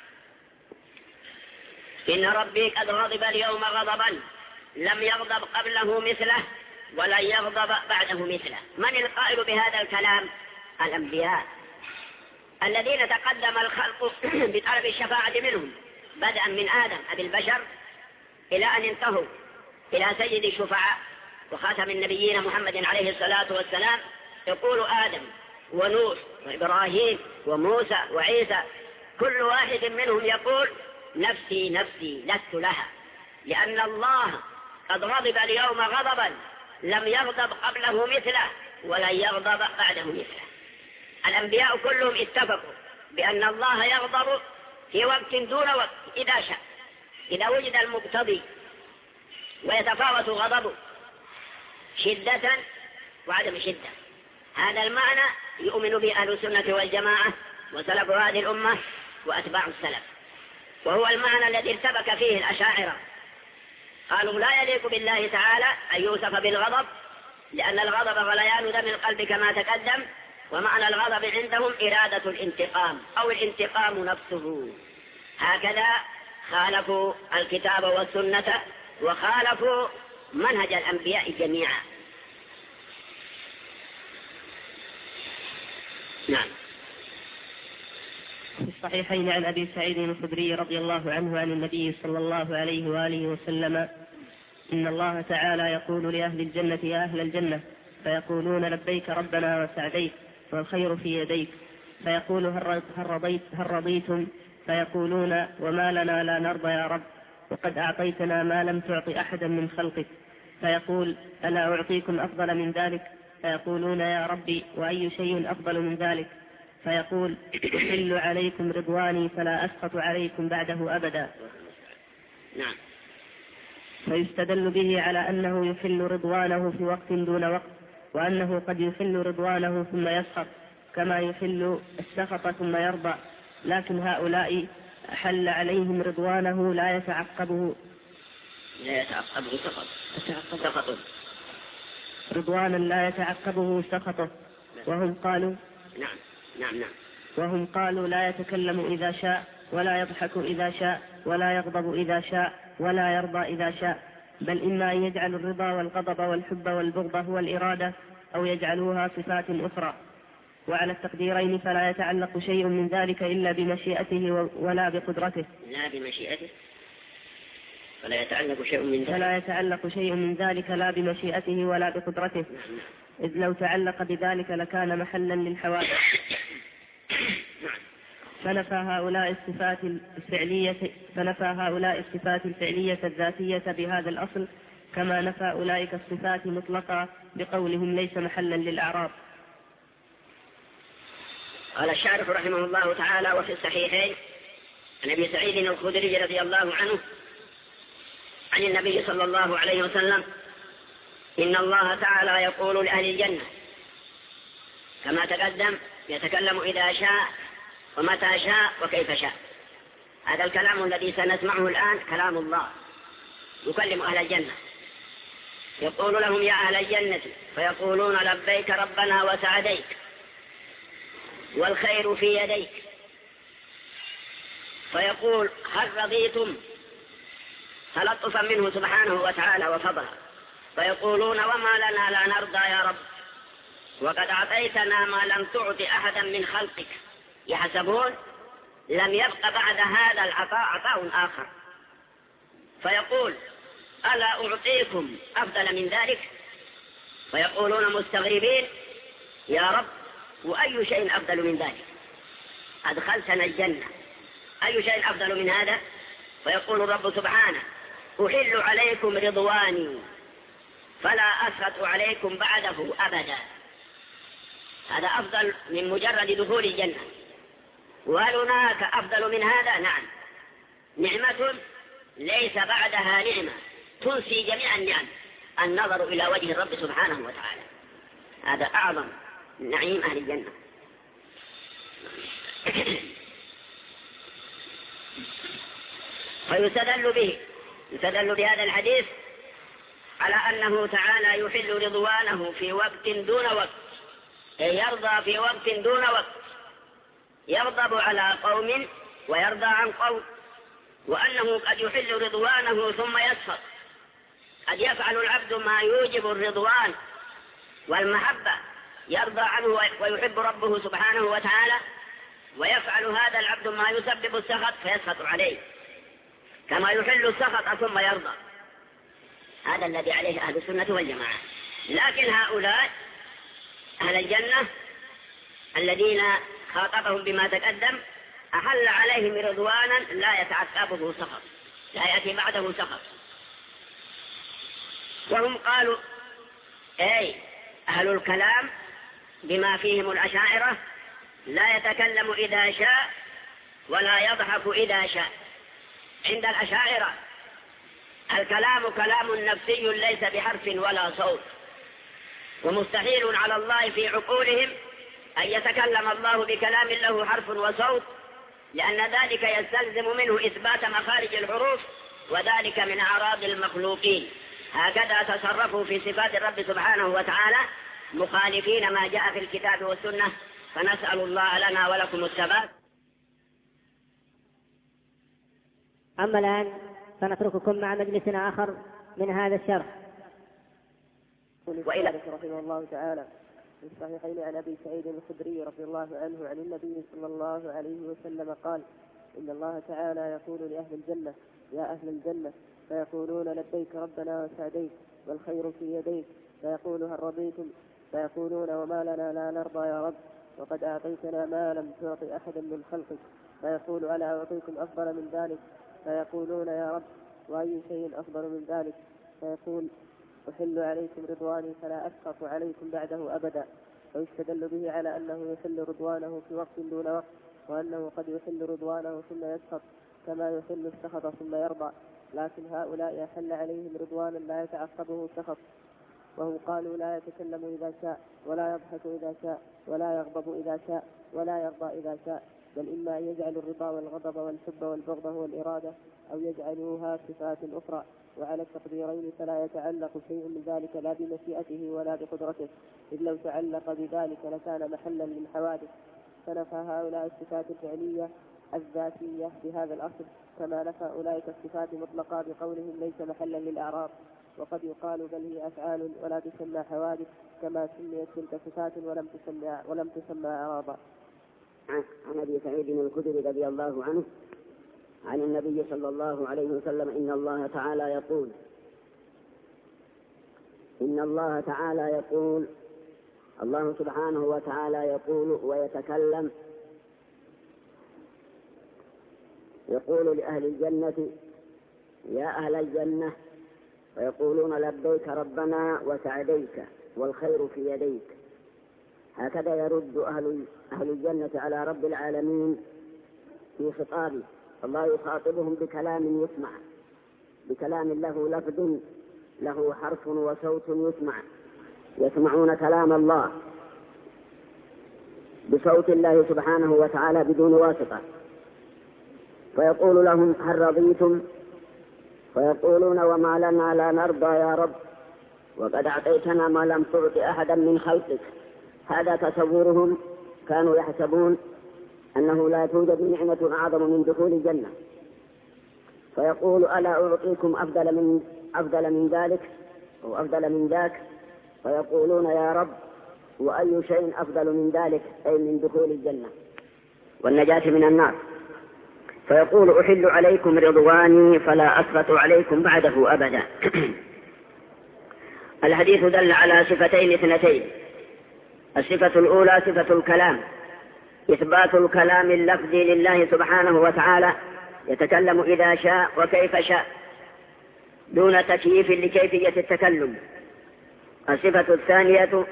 إن ربي قد غضب اليوم غضبا لم يغضب قبله مثله ولن يغضب بعده مثله. من القائل بهذا الكلام؟ الأنبياء الذين تقدم الخلق بطلب الشفاعة منهم، بدءا من آدم أبي البشر إلى أن انتهوا إلى سيد الشفعاء وخاتم النبيين محمد عليه الصلاة والسلام. يقول آدم ونوح وإبراهيم وموسى وعيسى، كل واحد منهم يقول: نفسي نفسي لست لها، لأن الله قد غضب اليوم غضبا لم يغضب قبله مثله ولن يغضب بعده مثله. الأنبياء كلهم اتفقوا بأن الله يغضب في وقت دون وقت إذا شاء، إذا وجد المقتضي، ويتفاوت غضبه شدة وعدم شدة. هذا المعنى يؤمن به أهل السنة والجماعة وسلف هذه الأمة وأتباع السلف، وهو المعنى الذي ارتبك فيه الأشاعرة. قالوا لا يليق بالله تعالى أن يوصف بالغضب، لأن الغضب غليان دم القلب كما تقدم، ومعنى الغضب عندهم إرادة الانتقام أو الانتقام نفسه. هكذا خالفوا الكتاب والسنة وخالفوا منهج الأنبياء جميعا. نعم. في الصحيحين عن أبي سعيد الخدري رضي الله عنه عن النبي صلى الله عليه وآله وسلم: إن الله تعالى يقول لأهل الجنة: يا أهل الجنة، فيقولون: لبيك ربنا وسعديك والخير في يديك. فيقول: هل رضيتم؟ فيقولون: وما لنا لا نرضى يا رب، وقد أعطيتنا ما لم تعط أحدا من خلقك. فيقول: ألا أعطيكم أفضل من ذلك؟ فيقولون: يا ربي، وأي شيء أفضل من ذلك؟ فيقول: أحل عليكم رضواني فلا أسخط عليكم بعده أبدا. نعم. فيستدل به على أنه يحل رضوانه في وقت دون وقت، وأنه قد يحل رضوانه ثم يسخط، كما يحل السخط ثم يرضى. لكن هؤلاء أحل عليهم رضوانه لا يتعقبه سخطه، رضوانا لا يتعقبه سخطه. وهم قالوا: نعم. وهم قالوا: لا يتكلم إذا شاء، ولا يضحك إذا شاء، ولا يغضب إذا شاء، ولا يرضى إذا شاء. بل إما أن يجعلوا الرضا والغضب والحب والبغض هو الإرادة أو يجعلوها صفات أخرى. وعلى التقديرين فلا يتعلق شيء من ذلك إلا بمشيئته ولا بقدرته. لا بمشيئته فلا يتعلق شيء من ذلك. فلا يتعلق شيء من ذلك لا بمشيئته ولا بقدرته. إذ لو تعلق بذلك لكان محلا للحوادث. فنفى هؤلاء الصفات الفعلية الذاتية بهذا الأصل، كما نفى أولئك الصفات مطلقة بقولهم ليس محلا للأعراض. قال الشارح رحمه الله تعالى: وفي الصحيحين عن أبي سعيد الخدري رضي الله عنه عن النبي صلى الله عليه وسلم: إن الله تعالى يقول لأهل الجنة كما تقدم: يتكلم إذا شاء ومتى شاء وكيف شاء. هذا الكلام الذي سنسمعه الآن كلام الله يكلم أهل الجنة، يقول لهم: يا أهل الجنة، فيقولون: لبيك ربنا وسعديك والخير في يديك. فيقول: هل رضيتم؟ تلطفا منه سبحانه وتعالى وفضلا. فيقولون: وما لنا لا نرضى يا رب، وقد أعطيتنا ما لم تعط أحدا من خلقك. يحسبون لم يبق بعد هذا العطاء عطاء آخر. فيقول: ألا أعطيكم أفضل من ذلك؟ فيقولون مستغربين: يا رب، وأي شيء أفضل من ذلك؟ أدخلتنا الجنة، أي شيء أفضل من هذا؟ فيقول الرب سبحانه: أحل عليكم رضواني فلا أسخط عليكم بعده أبدا. هذا أفضل من مجرد دخول الجنة. وهل هناك أفضل من هذا؟ نعم، نعمة ليس بعدها نعمة تنسي جميع النعم، النظر إلى وجه الرب سبحانه وتعالى. هذا أعظم نعيم أهل الجنة. يستدل بهذا الحديث على أنه تعالى يحل رضوانه في وقت دون وقت، أي يرضى في وقت دون وقت، يغضب على قوم ويرضى عن قوم، وأنه قد يحل رضوانه ثم يسخط. قد يفعل العبد ما يوجب الرضوان والمحبة، يرضى عنه ويحب ربه سبحانه وتعالى، ويفعل هذا العبد ما يسبب السخط فيسخط عليه، كما يحل السخط ثم يرضى. هذا الذي عليه أهل السنة والجماعة. لكن هؤلاء أهل الجنة الذين خاطبهم بما تقدم أحل عليهم رضوانا لا يتعقبه سخط، لا يأتي بعده سخط. وهم قالوا: أي أهل الكلام بما فيهم الأشاعرة لا يتكلم إذا شاء ولا يضحك إذا شاء. عند الأشاعرة الكلام كلام نفسي ليس بحرف ولا صوت، ومستحيل على الله في عقولهم أن يتكلم الله بكلام له حرف وصوت، لأن ذلك يستلزم منه إثبات مخارج الحروف، وذلك من أعراض المخلوقين. هكذا تصرفوا في صفات الرب سبحانه وتعالى مخالفين ما جاء في الكتاب والسنة، فنسأل الله لنا ولكم الثبات. أما الآن فنترككم مع مجلس آخر من هذا الشرح. وإلى رحمه الله تعالى في الصحيحين عن أبي سعيد الخدري رضي الله عنه عن النبي صلى الله عليه وسلم قال: إن الله تعالى يقول لأهل الجنة: يا أهل الجنة، فيقولون: لبيك ربنا وسعديك والخير في يديك. فيقول: هل رضيتم؟ فيقولون: وما لنا لا نرضى يا رب، وقد أعطيتنا ما لم تعط أحدا من خلقك. فيقول: ألا أعطيكم أفضل من ذلك؟ فيقولون: يا رب، وأي شيء أفضل من ذلك؟ فيقول: أحل عليكم رضواني فلا أسخط عليكم بعده أبدا. ويستدل به على أنه يحل رضوانه في وقت دون وقت، وأنه قد يحل رضوانه ثم يسخط، كما يحل السخط ثم يرضى. لكن هؤلاء يحل عليهم رضوانا لا يتعقبه سخط، وهم قالوا: لا يتكلم إذا شاء ولا يضحك إذا شاء ولا يغضب إذا شاء ولا يرضى إذا شاء، بل إما أن يجعلوا الرضا والغضب والحب والبغض هو الإرادة أو يجعلوها صفات أخرى. وعلى التقديرين فلا يتعلق شيء من ذلك لا بمشيئته ولا بقدرته، إذ لو تعلق بذلك لكان محلا للحوادث. فنفى هؤلاء الصفات الفعلية الذاتية بهذا الأصل، كما نفى أولئك الصفات مطلقا بقولهم ليس محلا للأعراض. وقد يقال بل هي أفعال ولا تسمى حوادث، كما سميت تلك صفات ولم تسمى أعراضا. عن أبي سعيد الخدري رضي الله عنه عن النبي صلى الله عليه وسلم إن الله تعالى يقول الله سبحانه وتعالى يقول ويتكلم، يقول لأهل الجنة يا أهل الجنة، فيقولون لبيك ربنا وسعديك والخير في يديك. هكذا يرد أهل الجنة على رب العالمين في خطابه. الله يخاطبهم بكلام يسمع، بكلام له لفظ له حرف وصوت يسمعون كلام الله بصوت الله سبحانه وتعالى بدون واسطة. فيقول لهم هل رضيتم؟ فيقولون وما لنا لا نرضى يا رب وقد أعطيتنا ما لم تعط أحدا من خلقك. هذا تصورهم، كانوا يحسبون أنه لا توجد نعمة أعظم من دخول الجنة. فيقول ألا أعطيكم أفضل من ذلك أو أفضل من ذاك؟ فيقولون يا رب وأي شيء أفضل من ذلك، أي من دخول الجنة والنجاة من النار. فيقول أحل عليكم رضواني فلا أسخط عليكم بعده أبدا. الحديث دل على صفتين اثنتين. الصفة الأولى صفة الكلام، إثبات الكلام اللفظي لله سبحانه وتعالى، يتكلم إذا شاء وكيف شاء دون تكييف لكيفية التكلم. الصفة الثانية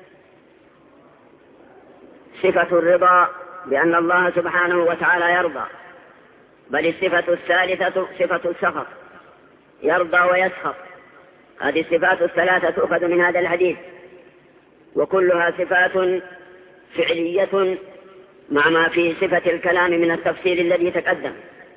صفة الرضا، بأن الله سبحانه وتعالى يرضى. بل الصفة الثالثة صفة السخط، يرضى ويسخط. هذه الصفات الثلاثة تؤخذ من هذا الحديث، وكلها صفات فعلية مع ما في صفة الكلام من التفصيل الذي تقدم.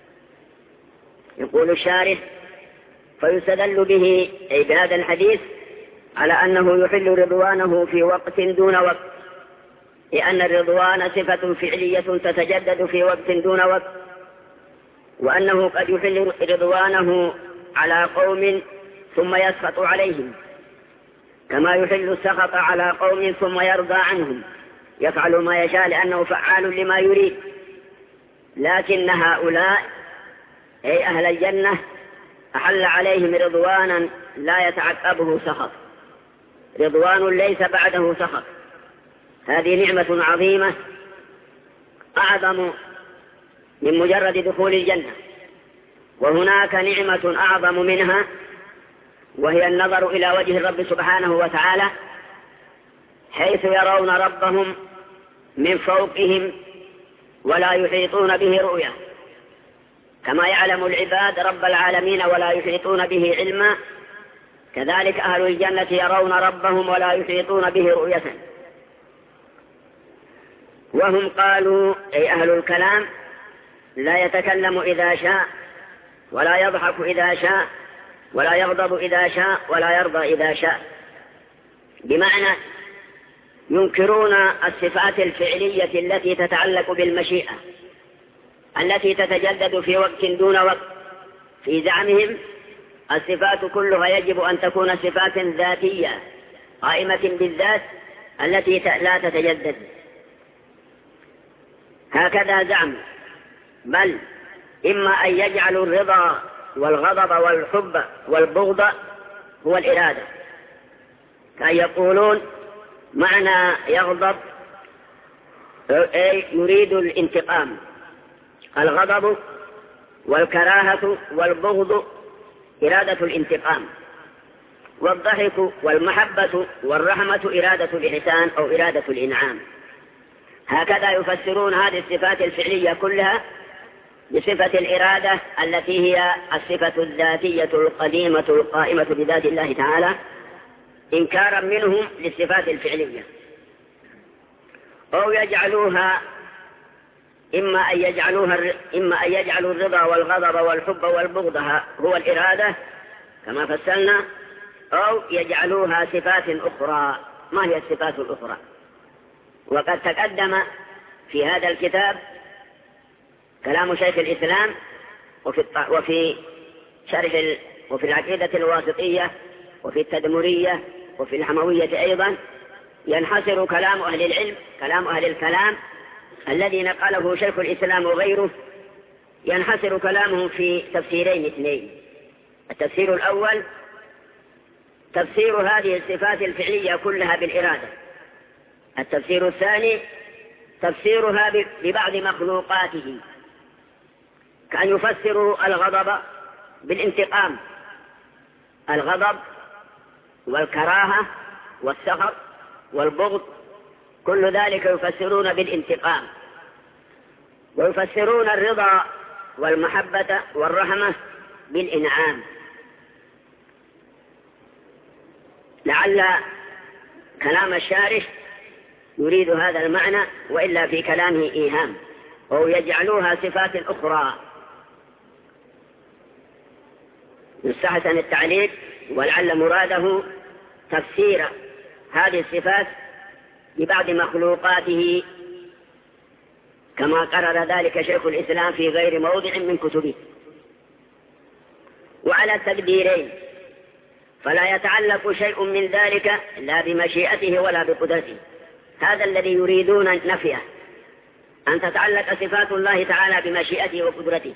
يقول الشارح فيستدل به أي بهذا الحديث على أنه يحل رضوانه في وقت دون وقت، لأن الرضوان صفة فعلية تتجدد في وقت دون وقت، وأنه قد يحل رضوانه على قوم ثم يسخط عليهم، كما يحل السخط على قوم ثم يرضى عنهم، يفعل ما يشاء لأنه فعال لما يريد. لكن هؤلاء أي أهل الجنة أحل عليهم رضوانا لا يتعقبه سخط، رضوان ليس بعده سخط. هذه نعمة عظيمة أعظم من مجرد دخول الجنة. وهناك نعمة أعظم منها، وهي النظر إلى وجه الرب سبحانه وتعالى، حيث يرون ربهم من فوقهم ولا يحيطون به رؤية، كما يعلم العباد رب العالمين ولا يحيطون به علما، كذلك أهل الجنة يرون ربهم ولا يحيطون به رؤية. وهم قالوا أي أهل الكلام لا يتكلم إذا شاء ولا يضحك إذا شاء ولا يغضب إذا شاء ولا يرضى إذا شاء، بمعنى ينكرون الصفات الفعلية التي تتعلق بالمشيئة التي تتجدد في وقت دون وقت. في زعمهم الصفات كلها يجب أن تكون صفات ذاتية قائمة بالذات التي لا تتجدد، هكذا زعم. بل إما أن يجعلوا الرضا والغضب والحب والبغض هو الإرادة، كأن يقولون معنى يغضب أي يريد الانتقام، الغضب والكراهة والبغض إرادة الانتقام، والضحك والمحبة والرحمة إرادة الإحسان أو إرادة الإنعام. هكذا يفسرون هذه الصفات الفعلية كلها بصفة الإرادة التي هي الصفة الذاتية القديمة القائمة بذات الله تعالى، إنكارا منهم للصفات الفعلية. أو يجعلوها إما أن يجعلوا الرضا والغضب والحب والبغض هو الإرادة كما فسرنا، أو يجعلوها صفات أخرى. ما هي الصفات الأخرى؟ وقد تقدم في هذا الكتاب كلام شيخ الإسلام وفي شرح وفي العقيدة الواسطية وفي التدمرية وفي الحموية أيضا ينحصر كلام أهل العلم، كلام أهل الكلام الذي نقله شيخ الإسلام وغيره، ينحصر كلامه في تفسيرين اثنين. التفسير الأول تفسير هذه الصفات الفعلية كلها بالإرادة. التفسير الثاني تفسيرها ببعض مخلوقاته، كأن يفسروا الغضب بالانتقام، الغضب والكراهة والسخط والبغض كل ذلك يفسرون بالانتقام، ويفسرون الرضا والمحبة والرحمة بالإنعام. لعل كلام الشارح يريد هذا المعنى، وإلا في كلامه إيهام، وهو يجعلوها صفات أخرى. يستحسن التعليق، ولعل مراده تفسير هذه الصفات ببعض مخلوقاته، كما قرر ذلك شيخ الإسلام في غير موضع من كتبه. وعلى التقديرين، فلا يتعلق شيء من ذلك لا بمشيئته ولا بقدرته، هذا الذي يريدون نفيه، أن تتعلق صفات الله تعالى بمشيئته وقدرته.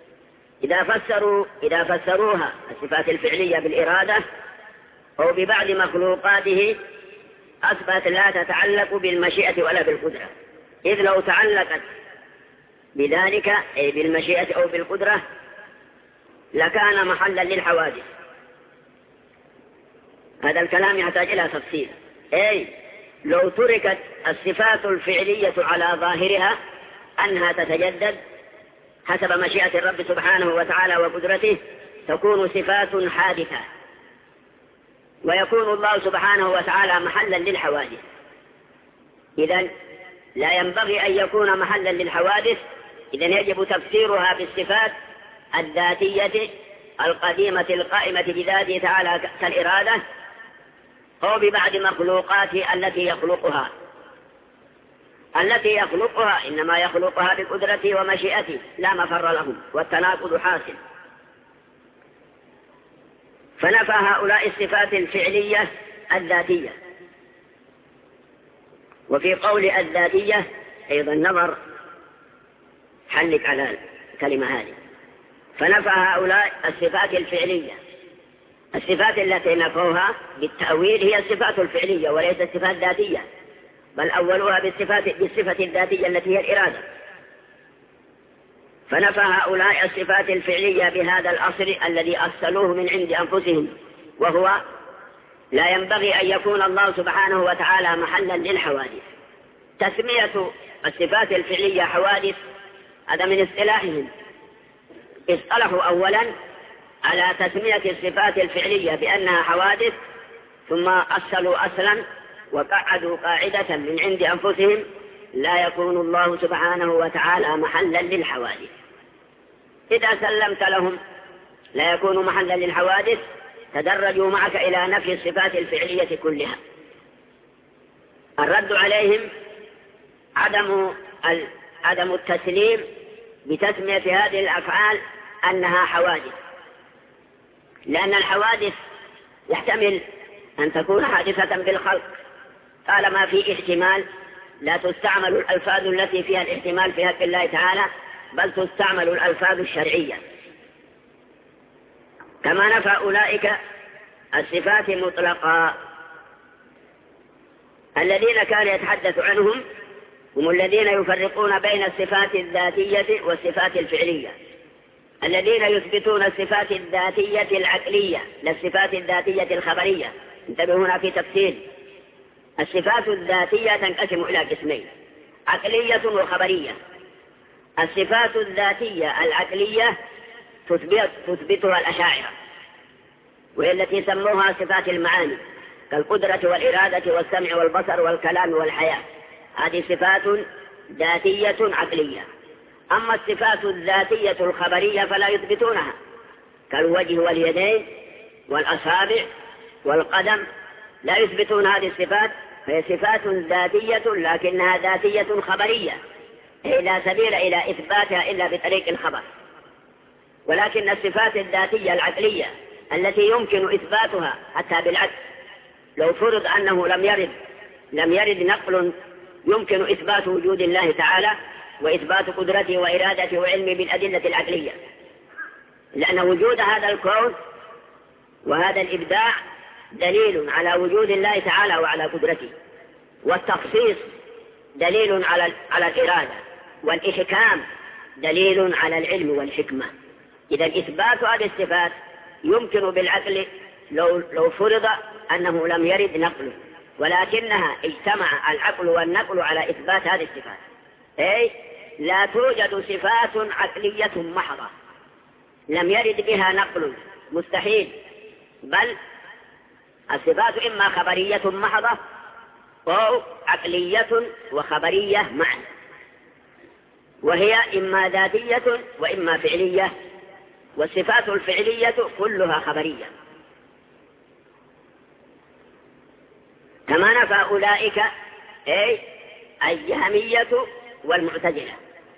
إذا فسروها الصفات الفعلية بالإرادة أو ببعض مخلوقاته أثبت لا تتعلق بالمشيئة ولا بالقدرة، إذ لو تعلقت بذلك أي بالمشيئة أو بالقدرة لكان محلا للحوادث. هذا الكلام يحتاج إلى تفصيل. أي لو تركت الصفات الفعلية على ظاهرها أنها تتجدد حسب مشيئة الرب سبحانه وتعالى وقدرته، تكون صفات حادثة، ويكون الله سبحانه وتعالى محلا للحوادث. إذن لا ينبغي أن يكون محلا للحوادث، إذن يجب تفسيرها بالصفات الذاتية القديمة القائمة بذاته تعالى كالإرادة، أو ببعض مخلوقاته التي يخلقها إنما يخلقها بقدرته ومشيئته لا مفر لهم، والتناقض حاصل. فنفى هؤلاء الصفات الفعلية الذاتية. وفي قول الذاتية أيضا نظر، حلق على الكلمة هذه. فنفى هؤلاء الصفات الفعلية، الصفات التي نفوها بالتأويل هي الصفات الفعلية وليست صفات ذاتية، بل أولوها بالصفة الذاتية التي هي الإرادة. فنفى هؤلاء الصفات الفعلية بهذا الأصل الذي أصلوه من عند أنفسهم، وهو لا ينبغي أن يكون الله سبحانه وتعالى محلا للحوادث. تسمية الصفات الفعلية حوادث هذا من اصطلاحهم، اصطلحوا أولا على تسمية الصفات الفعلية بأنها حوادث، ثم أصلوا أصلا وقعدوا قاعدة من عند أنفسهم لا يكون الله سبحانه وتعالى محلا للحوادث. إذا سلمت لهم لا يكون محلا للحوادث تدرجوا معك إلى نفي الصفات الفعلية كلها. الرد عليهم عدم التسليم بتسمية هذه الأفعال أنها حوادث، لأن الحوادث يحتمل أن تكون حادثة بالخلق، طالما في احتمال لا تستعمل الألفاظ التي فيها الاحتمال في حق الله تعالى، بل تستعمل الألفاظ الشرعية. كما نفى أولئك الصفات مطلقا. الذين كان يتحدث عنهم هم الذين يفرقون بين الصفات الذاتية والصفات الفعلية، الذين يثبتون الصفات الذاتية العقلية لا الصفات الذاتية الخبرية. انتبهوا هنا في تفسير. الصفات الذاتية تنقسم إلى قسمين، عقلية وخبرية. الصفات الذاتية العقلية تثبتها الأشاعرة، وهي التي سموها صفات المعاني كالقدرة والإرادة والسمع والبصر والكلام والحياة، هذه صفات ذاتية عقلية. أما الصفات الذاتية الخبرية فلا يثبتونها كالوجه واليدين والأصابع والقدم، لا يثبتون هذه الصفات، فهي صفات ذاتية لكنها ذاتية خبرية، لا سبيل إلى إثباتها إلا بطريق الخبر. ولكن الصفات الذاتية العقلية التي يمكن إثباتها حتى بالعكس، لو فرض أنه لم يرد نقل يمكن إثبات وجود الله تعالى وإثبات قدرته وإرادته وعلمه بالأدلة العقلية، لأن وجود هذا الكون وهذا الإبداع دليل على وجود الله تعالى وعلى قدرته، والتخصيص دليل على الإرادة، والإحكام دليل على العلم والحكمة. إذا إثبات هذه الصفات يمكن بالعقل لو فرض أنه لم يرد نقله، ولكنها اجتمع العقل والنقل على إثبات هذه الصفات، أي لا توجد صفات عقلية محضة لم يرد بها نقل، مستحيل، بل الصفات إما خبرية محضة أو عقلية وخبرية معا، وهي إما ذاتية وإما فعلية، والصفات الفعلية كلها خبرية، كما نفى أولئك أي الجهمية والمعتزلة،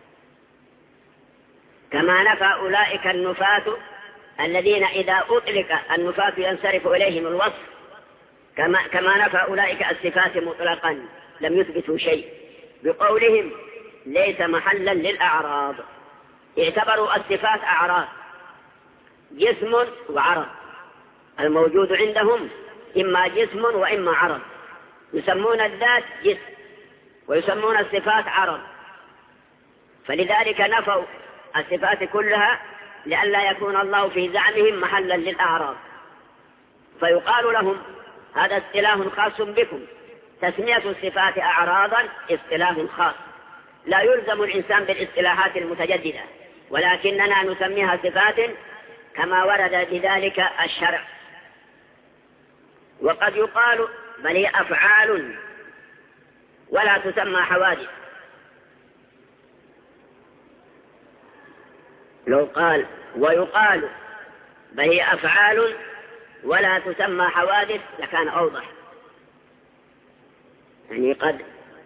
كما نفى أولئك النفاة الذين إذا أطلق النفاة ينصرف إليهم الوصف، كما نفى أولئك الصفات مطلقا لم يثبتوا شيء بقولهم ليس محلا للأعراض. اعتبروا الصفات أعراض، جسم وعرض، الموجود عندهم إما جسم وإما عرض، يسمون الذات جسم ويسمون الصفات عرض، فلذلك نفوا الصفات كلها لئلا يكون الله في زعمهم محلا للأعراض، فيقال لهم هذا اصطلاح خاص بكم، تسمية الصفات أعراضا اصطلاح خاص، لا يلزم الإنسان بالاصطلاحات المتجددة، ولكننا نسميها صفات كما ورد بذلك الشرع. وقد يقال بل هي أفعال ولا تسمى حوادث، لو قال ويقال بل هي أفعال ولا تسمى حوادث لكان أوضح، يعني قد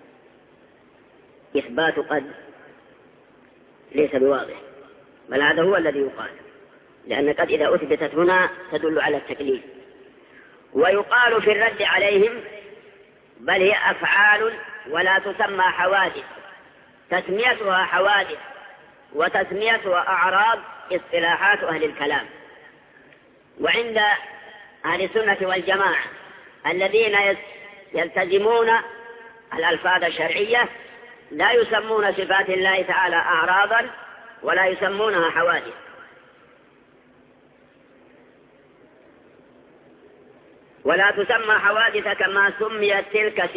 إثبات قد ليس بواضح، بل هذا هو الذي يقال، لأن قد إذا أثبتت هنا تدل على التكليف. ويقال في الرد عليهم بل هي أفعال ولا تسمى حوادث، تسميتها حوادث وتسميتها أعراض اصطلاحات أهل الكلام. وعند أهل السنة والجماعة الذين يلتزمون الألفاظ الشرعية لا يسمون صفات الله تعالى أعراضا ولا يسمونها حوادث، ولا تسمى حوادث كما سميت تلك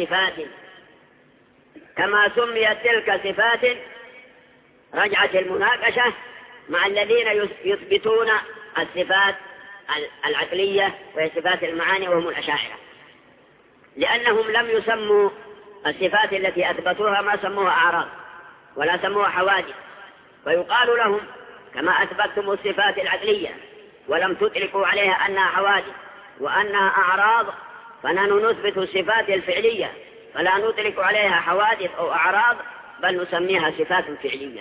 صفات. رجعت المناقشة مع الذين يثبتون الصفات العقلية وهي صفات المعاني وهم الأشاعرة، لأنهم لم يسموا الصفات التي أثبتوها ما سموها أعراض ولا سموها حوادث، فيقال لهم كما أثبتتم الصفات العقلية ولم تطلقوا عليها أنها حوادث وأنها أعراض، فنحن نثبت الصفات الفعلية فلا نطلق عليها حوادث أو أعراض بل نسميها صفات فعلية.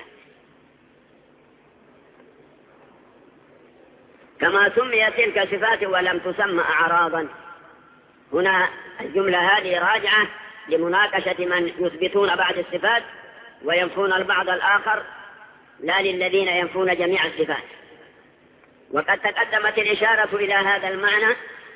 كما سميت تلك صفات ولم تسمى أعراضا. هنا الجملة هذه راجعة لمناقشة من يثبتون بعض الصفات وينفون البعض الآخر، لا للذين ينفون جميع الصفات. وقد تقدمت الإشارة إلى هذا المعنى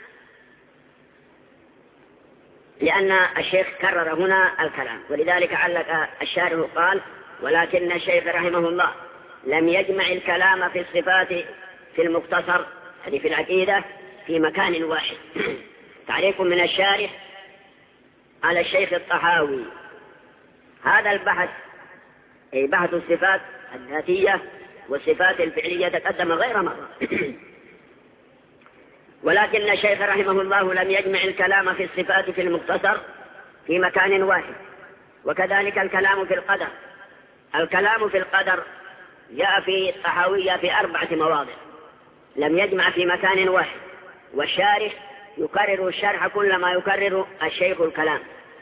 لأن الشيخ كرر هنا الكلام، ولذلك علق الشارح قال ولكن الشيخ رحمه الله لم يجمع الكلام في الصفات في المختصر يعني في العقيدة في مكان واحد. تعليق من الشارح على الشيخ الطحاوي. هذا البحث أي بحث الصفات الذاتية والصفات الفعلية تقدم غير مرة. ولكن الشيخ رحمه الله لم يجمع الكلام في الصفات في المختصر في مكان واحد، وكذلك الكلام في القدر. الكلام في القدر جاء في الطحاوية في 4 مواضع، لم يجمع في مكان واحد، والشارح يكرر الشرح كلما يكرر الشيخ الكلام.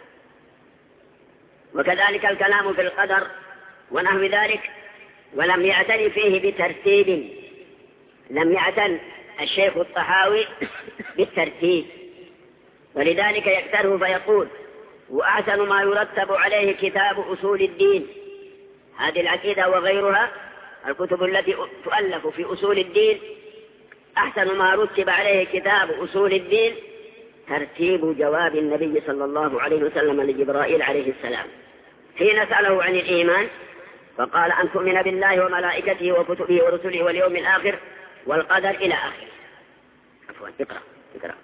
وكذلك الكلام في القدر ونحو ذلك، ولم يعتني فيه بترتيب لم يعتن الشيخ الطحاوي بالترتيب، ولذلك يكتره فيقول: وأحسن ما يرتب عليه كتاب أصول الدين. هذه العقيدة وغيرها الكتب التي تؤلف في أصول الدين، أحسن ما رتب عليه كتاب أصول الدين ترتيب جواب النبي صلى الله عليه وسلم لجبرائيل عليه السلام حين سأله عن الإيمان، فقال: أن تؤمن بالله وملائكته وكتبه ورسله واليوم الآخر والقدر إلى آخره. عفوا، اقرأ.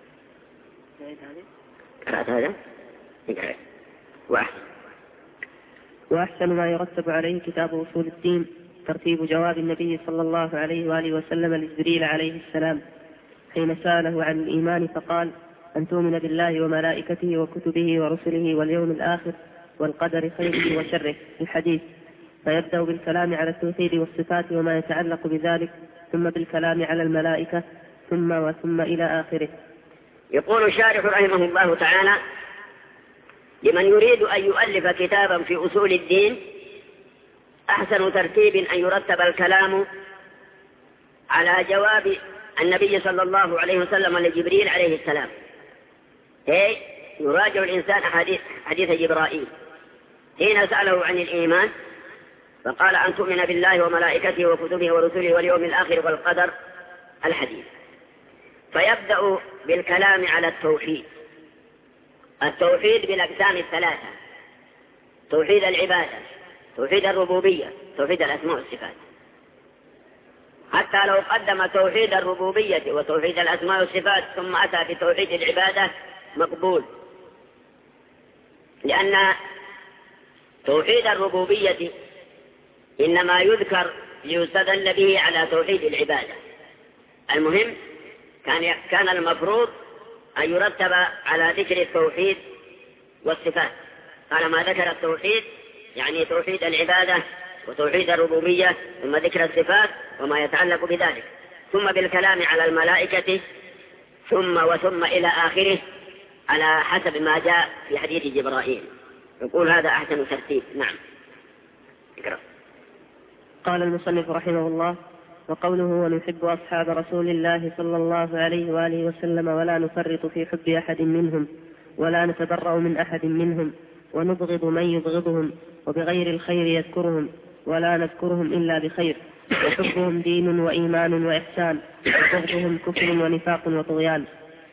قرأت هذا؟ اقرأ. وأحسن ما يرتب عليه كتاب أصول الدين ترتيب جواب النبي صلى الله عليه وآله وسلم لجبريل عليه السلام حين سأله عن الإيمان فقال: أن تؤمن بالله وملائكته وكتبه ورسله واليوم الآخر والقدر خيره وشره. الحديث. فيبدأ بالكلام على التوحيد والصفات وما يتعلق بذلك، ثم بالكلام على الملائكة، ثم إلى آخره. يقول الشارح رحمه الله تعالى: لمن يريد أن يؤلف كتابا في أصول الدين أحسن ترتيب أن يرتب الكلام على جواب النبي صلى الله عليه وسلم لجبريل عليه السلام. يراجع الإنسان حديث جبرائيل حين سأله عن الإيمان، فقال: أن تؤمن بالله وملائكته وكتبه ورسله واليوم الآخر والقدر. الحديث. فيبدأ بالكلام على التوحيد بالأقسام الثلاثة: توحيد العبادة، توحيد الربوبية، توحيد الأسماء والصفات. حتى لو قدم توحيد الربوبية وتوحيد الأسماء والصفات ثم أتى بتوحيد العبادة مقبول، لأن توحيد الربوبية إنما يذكر ليستدل به على توحيد العبادة. المهم كان المفروض أن يرتب على ذكر التوحيد والصفات. طالما ذكر التوحيد يعني توحيد العبادة وتوحيد الربوبية، ثم ذكر الصفات وما يتعلق بذلك، ثم بالكلام على الملائكة، ثم إلى آخره على حسب ما جاء في حديث جبرائيل. يقول هذا أحسن ترتيب. نعم. اقرأ. قال المصنف رحمه الله: وقوله: ونحب أصحاب رسول الله صلى الله عليه وآله وسلم ولا نفرط في حب أحد منهم ولا نتبرأ من أحد منهم ونبغض من يبغضهم وبغير الخير يذكرهم ولا نذكرهم إلا بخير، وحبهم دين وإيمان وإحسان، وبغضهم كفر ونفاق وطغيان.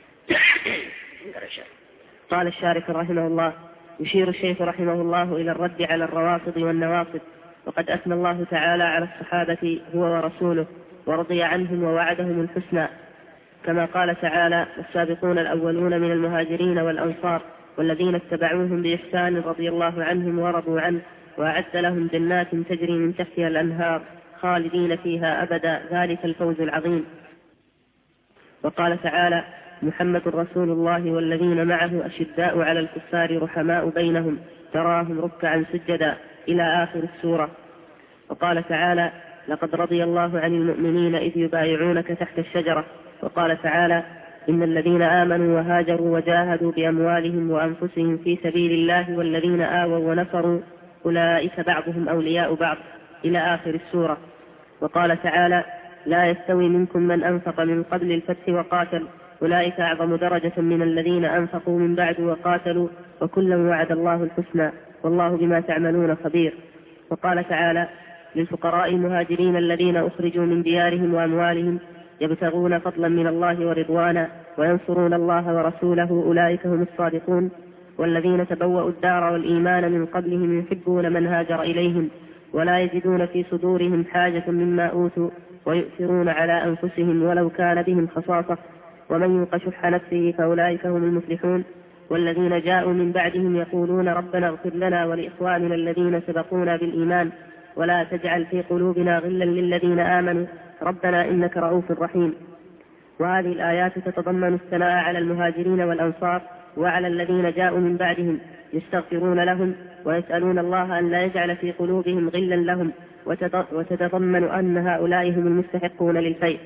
قال الشارح رحمه الله: يشير الشيخ رحمه الله إلى الرد على الروافض والنواصب، وقد أثنى الله تعالى على الصحابة هو ورسوله ورضي عنهم ووعدهم الحسنى، كما قال تعالى: والسابقون الأولون من المهاجرين والأنصار والذين اتبعوهم بإحسان رضي الله عنهم ورضوا عنه وأعد لهم جنات تجري من تحتها الأنهار خالدين فيها أبدا ذلك الفوز العظيم. وقال تعالى: محمد رسول الله والذين معه أشداء على الكفار رحماء بينهم تراهم ركعا سجدا إلى آخر السورة. وقال تعالى: لقد رضي الله عن المؤمنين إذ يبايعونك تحت الشجرة. وقال تعالى: إن الذين آمنوا وهاجروا وجاهدوا بأموالهم وأنفسهم في سبيل الله والذين آووا ونصروا أولئك بعضهم أولياء بعض إلى آخر السورة. وقال تعالى: لا يستوي منكم من أنفق من قبل الفتح وقاتل أولئك أعظم درجة من الذين أنفقوا من بعد وقاتلوا وكلا وعد الله الحسنى والله بما تعملون خبير. وقال تعالى: للفقراء المهاجرين الذين أخرجوا من ديارهم وأموالهم يبتغون فضلا من الله ورضوانا وينصرون الله ورسوله أولئك هم الصادقون والذين تبوأوا الدار والإيمان من قبلهم يحبون من هاجر إليهم ولا يجدون في صدورهم حاجة مما أوتوا ويؤثرون على أنفسهم ولو كان بهم خصاصة ومن يوق شح نفسه فأولئك هم المفلحون. والذين جاءوا من بعدهم يقولون ربنا اغفر لنا ولإخواننا الذين سبقونا بالإيمان ولا تجعل في قلوبنا غلا للذين آمنوا ربنا إنك رؤوف رحيم. وهذه الآيات تتضمن الثناء على المهاجرين والأنصار وعلى الذين جاءوا من بعدهم يستغفرون لهم ويسألون الله أن لا يجعل في قلوبهم غلا لهم، وتتضمن أن هؤلاء هم المستحقون للفيء.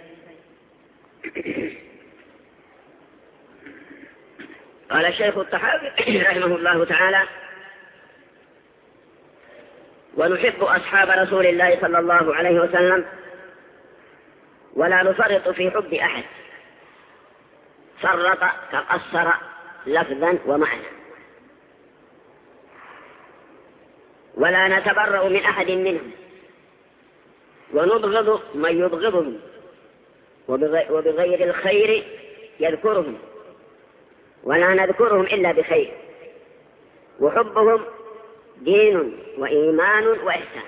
قال الشيخ الطحاوي رحمه الله تعالى: ونحب أصحاب رسول الله صلى الله عليه وسلم ولا نفرط في حب أحد، فرط كقصر لفظا ومعنى. ولا نتبرأ من أحد منهم، ونبغض من يبغضهم، وبغير الخير يذكرهم، ولا نذكرهم إلا بخير. وحبهم دين وإيمان وإحسان،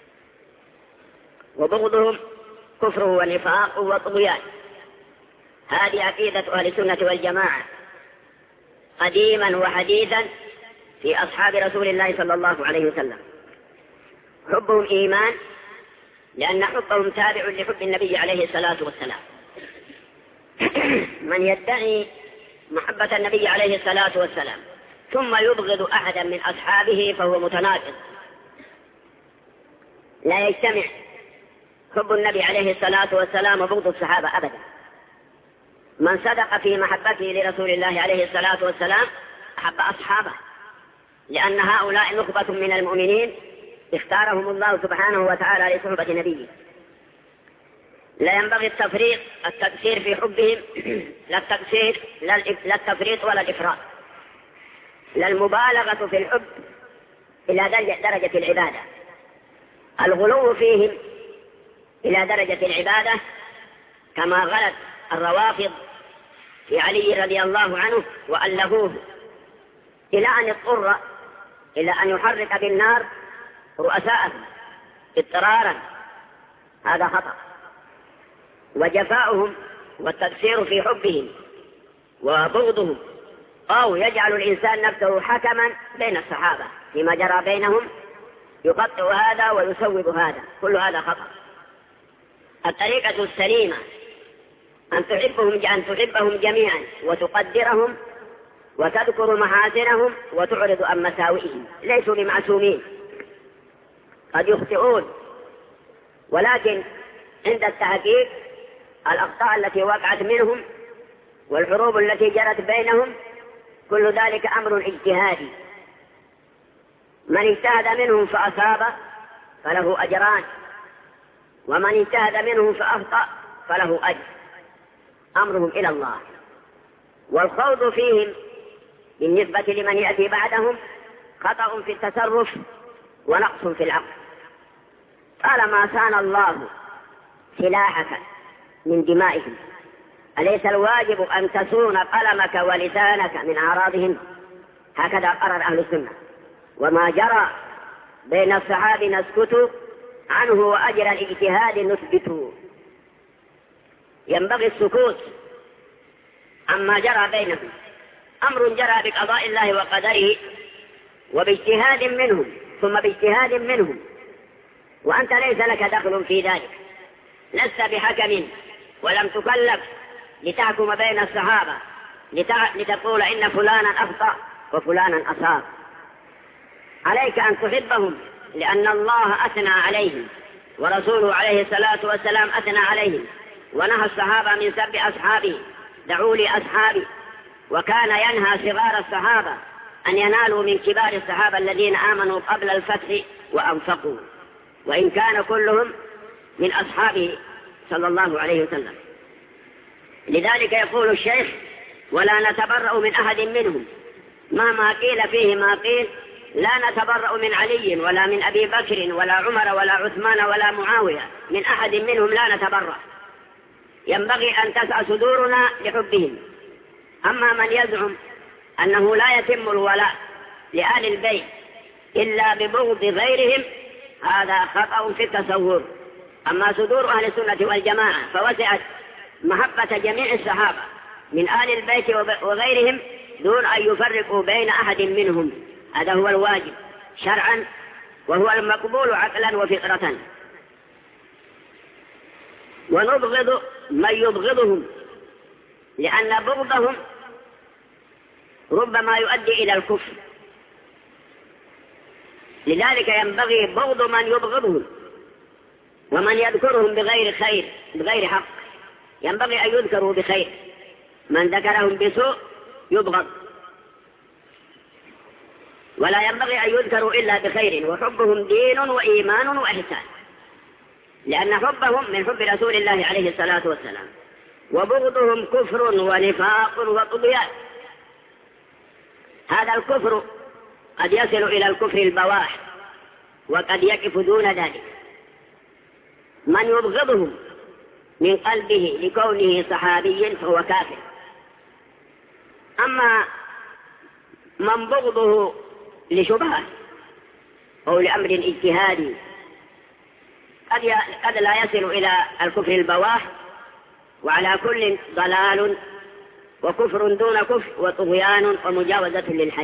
وبغضهم كفر ونفاق وطغيان. هذه عقيدة أهل السنة والجماعة قديما وحديثا في أصحاب رسول الله صلى الله عليه وسلم. حبهم إيمان، لأن حبهم تابع لحب النبي عليه الصلاة والسلام. من يدعي محبة النبي عليه الصلاة والسلام ثم يبغض أحدا من أصحابه فهو متناقض، لا يجتمع حب النبي عليه الصلاة والسلام وبغض الصحابة أبدا. من صدق في محبته لرسول الله عليه الصلاة والسلام أحب أصحابه، لأن هؤلاء نخبة من المؤمنين اختارهم الله سبحانه وتعالى لصحبة نبيه. لا ينبغي التقصير في حبهم، لا التفريط ولا الإفراط، لا المبالغة في الحب إلى درجة العبادة، الغلو فيهم إلى درجة العبادة، كما غلت الروافض في علي رضي الله عنه وألهوه إلى أن اضطر إلى أن يحرق بالنار رؤساءهم اضطرارا. هذا خطأ. وجفاؤهم والتقصير في حبهم وبغضهم، أو يجعل الإنسان نفسه حكما بين الصحابة فيما جرى بينهم، يقطع هذا ويسوب هذا، كل هذا خطأ. الطريقة السليمة أن تحبهم جميعا وتقدرهم وتذكر محاسنهم وتعرض عن مساوئهم. ليسوا بمعصومين، قد يخطئون، ولكن عند التحقيق الأخطاء التي وقعت منهم والحروب التي جرت بينهم كل ذلك أمر اجتهادي. من اجتهد منهم فأصاب فله أجران، ومن اجتهد منهم فأخطأ فله أجر، أمرهم إلى الله. والخوض فيهم بالنسبة لمن يأتي بعدهم خطأ في التصرف ونقص في العقل. طالما صان الله سلاحك من دمائهم، أليس الواجب أن تصون قلمك ولسانك من أعراضهم؟ هكذا قرر أهل السنة. وما جرى بين الصحابة نسكت عنه، وأجر الاجتهاد نثبته. ينبغي السكوت عما جرى بينهم. أمر جرى بقضاء الله وقدره وباجتهاد منهم ثم باجتهاد منهم، وأنت ليس لك دخل في ذلك، لست بحكم ولم تكلف لتحكم بين الصحابة لتقول إن فلانا أخطأ وفلانا أصاب. عليك أن تحبهم لأن الله أثنى عليهم، ورسوله عليه الصلاة والسلام أثنى عليهم، ونهى الصحابة من سب أصحابه، دعوا لي أصحابي. وكان ينهى صغار الصحابة أن ينالوا من كبار الصحابة الذين آمنوا قبل الفتح وأنفقوا، وإن كان كلهم من أصحابه صلى الله عليه وسلم. لذلك يقول الشيخ: ولا نتبرأ من أحد منهم، مهما قيل فيه ما قيل، لا نتبرأ من علي ولا من أبي بكر ولا عمر ولا عثمان ولا معاوية، من أحد منهم لا نتبرأ. ينبغي أن تسع صدورنا لحبهم. أما من يزعم أنه لا يتم الولاء لآل البيت إلا ببغض غيرهم، هذا خطأ في التصور. أما صدور أهل السنة والجماعة فوسعت محبة جميع الصحابة من آل البيت وغيرهم دون أن يفرقوا بين أحد منهم. هذا هو الواجب شرعا، وهو المقبول عقلا وفطرة. ونبغض من يبغضهم، لأن بغضهم ربما يؤدي إلى الكفر. لذلك ينبغي بغض من يبغضهم، ومن يذكرهم بغير خير بغير حق ينبغي أن يذكروا بخير. من ذكرهم بسوء يبغض، ولا ينبغي أن يذكروا إلا بخير. وحبهم دين وإيمان وإحسان. لأن حبهم من حب رسول الله عليه الصلاة والسلام، وبغضهم كفر ونفاق وطغيان. هذا الكفر قد يصل إلى الكفر البواح، وقد يقف دون ذلك. من يبغضهم من قلبه لكونه صحابي فهو كافر. أما من بغضه لشبهة أو لأمر اجتهادي قد لا يصل إلى الكفر البواح، وعلى كل ضلال وكفر دون كفر وطغيان ومجاوزة للحد.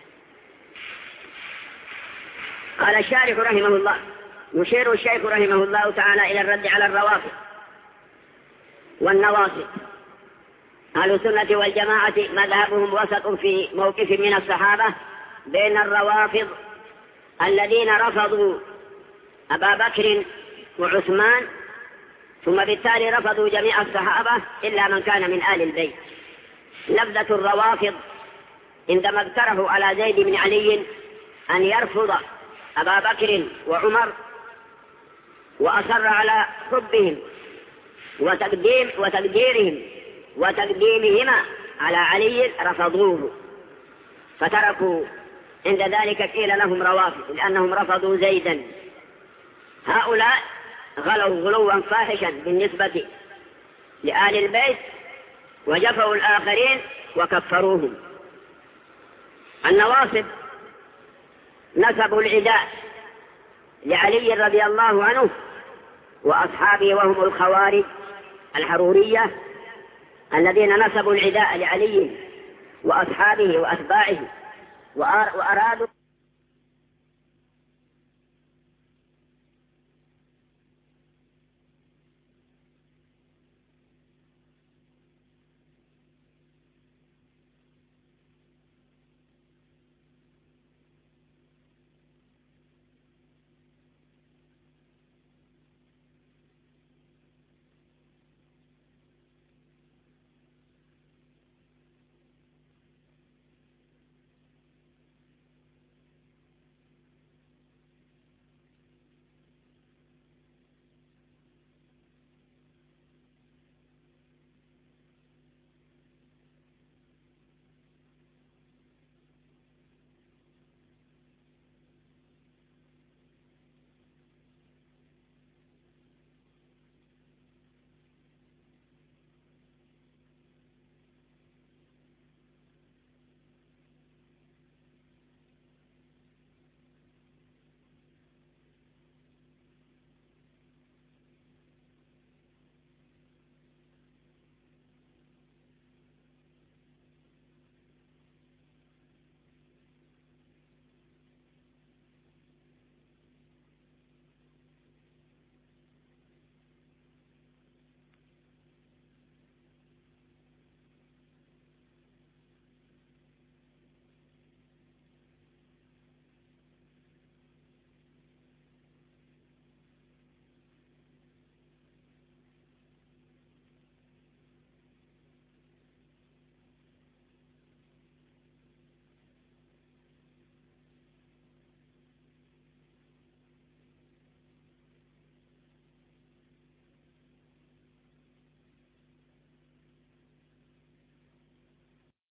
قال الشارح رحمه الله: يشير الشيخ رحمه الله تعالى إلى الرد على الروافض والنواصب. أهل السنة والجماعة مذهبهم وسط في موقف من الصحابة بين الروافض الذين رفضوا أبا بكر وعثمان، ثم بالتالي رفضوا جميع الصحابة إلا من كان من آل البيت. لفظة الروافض عندما اقترحوا على زيد بن علي أن يرفض أبا بكر وعمر وأصر على حبهم وتقديمهما على علي، رفضوه فتركوا. عند ذلك قيل لهم روافض لأنهم رفضوا زيدا. هؤلاء غلوا غلوا فاحشا بالنسبة لآل البيت، وجفوا الآخرين وكفروهم. النواصب نسبوا العداء لعلي رضي الله عنه وأصحابه، وهم الخوارج الحرورية الذين نسبوا العداء لعلي وأصحابه وأتباعه، وأرادوا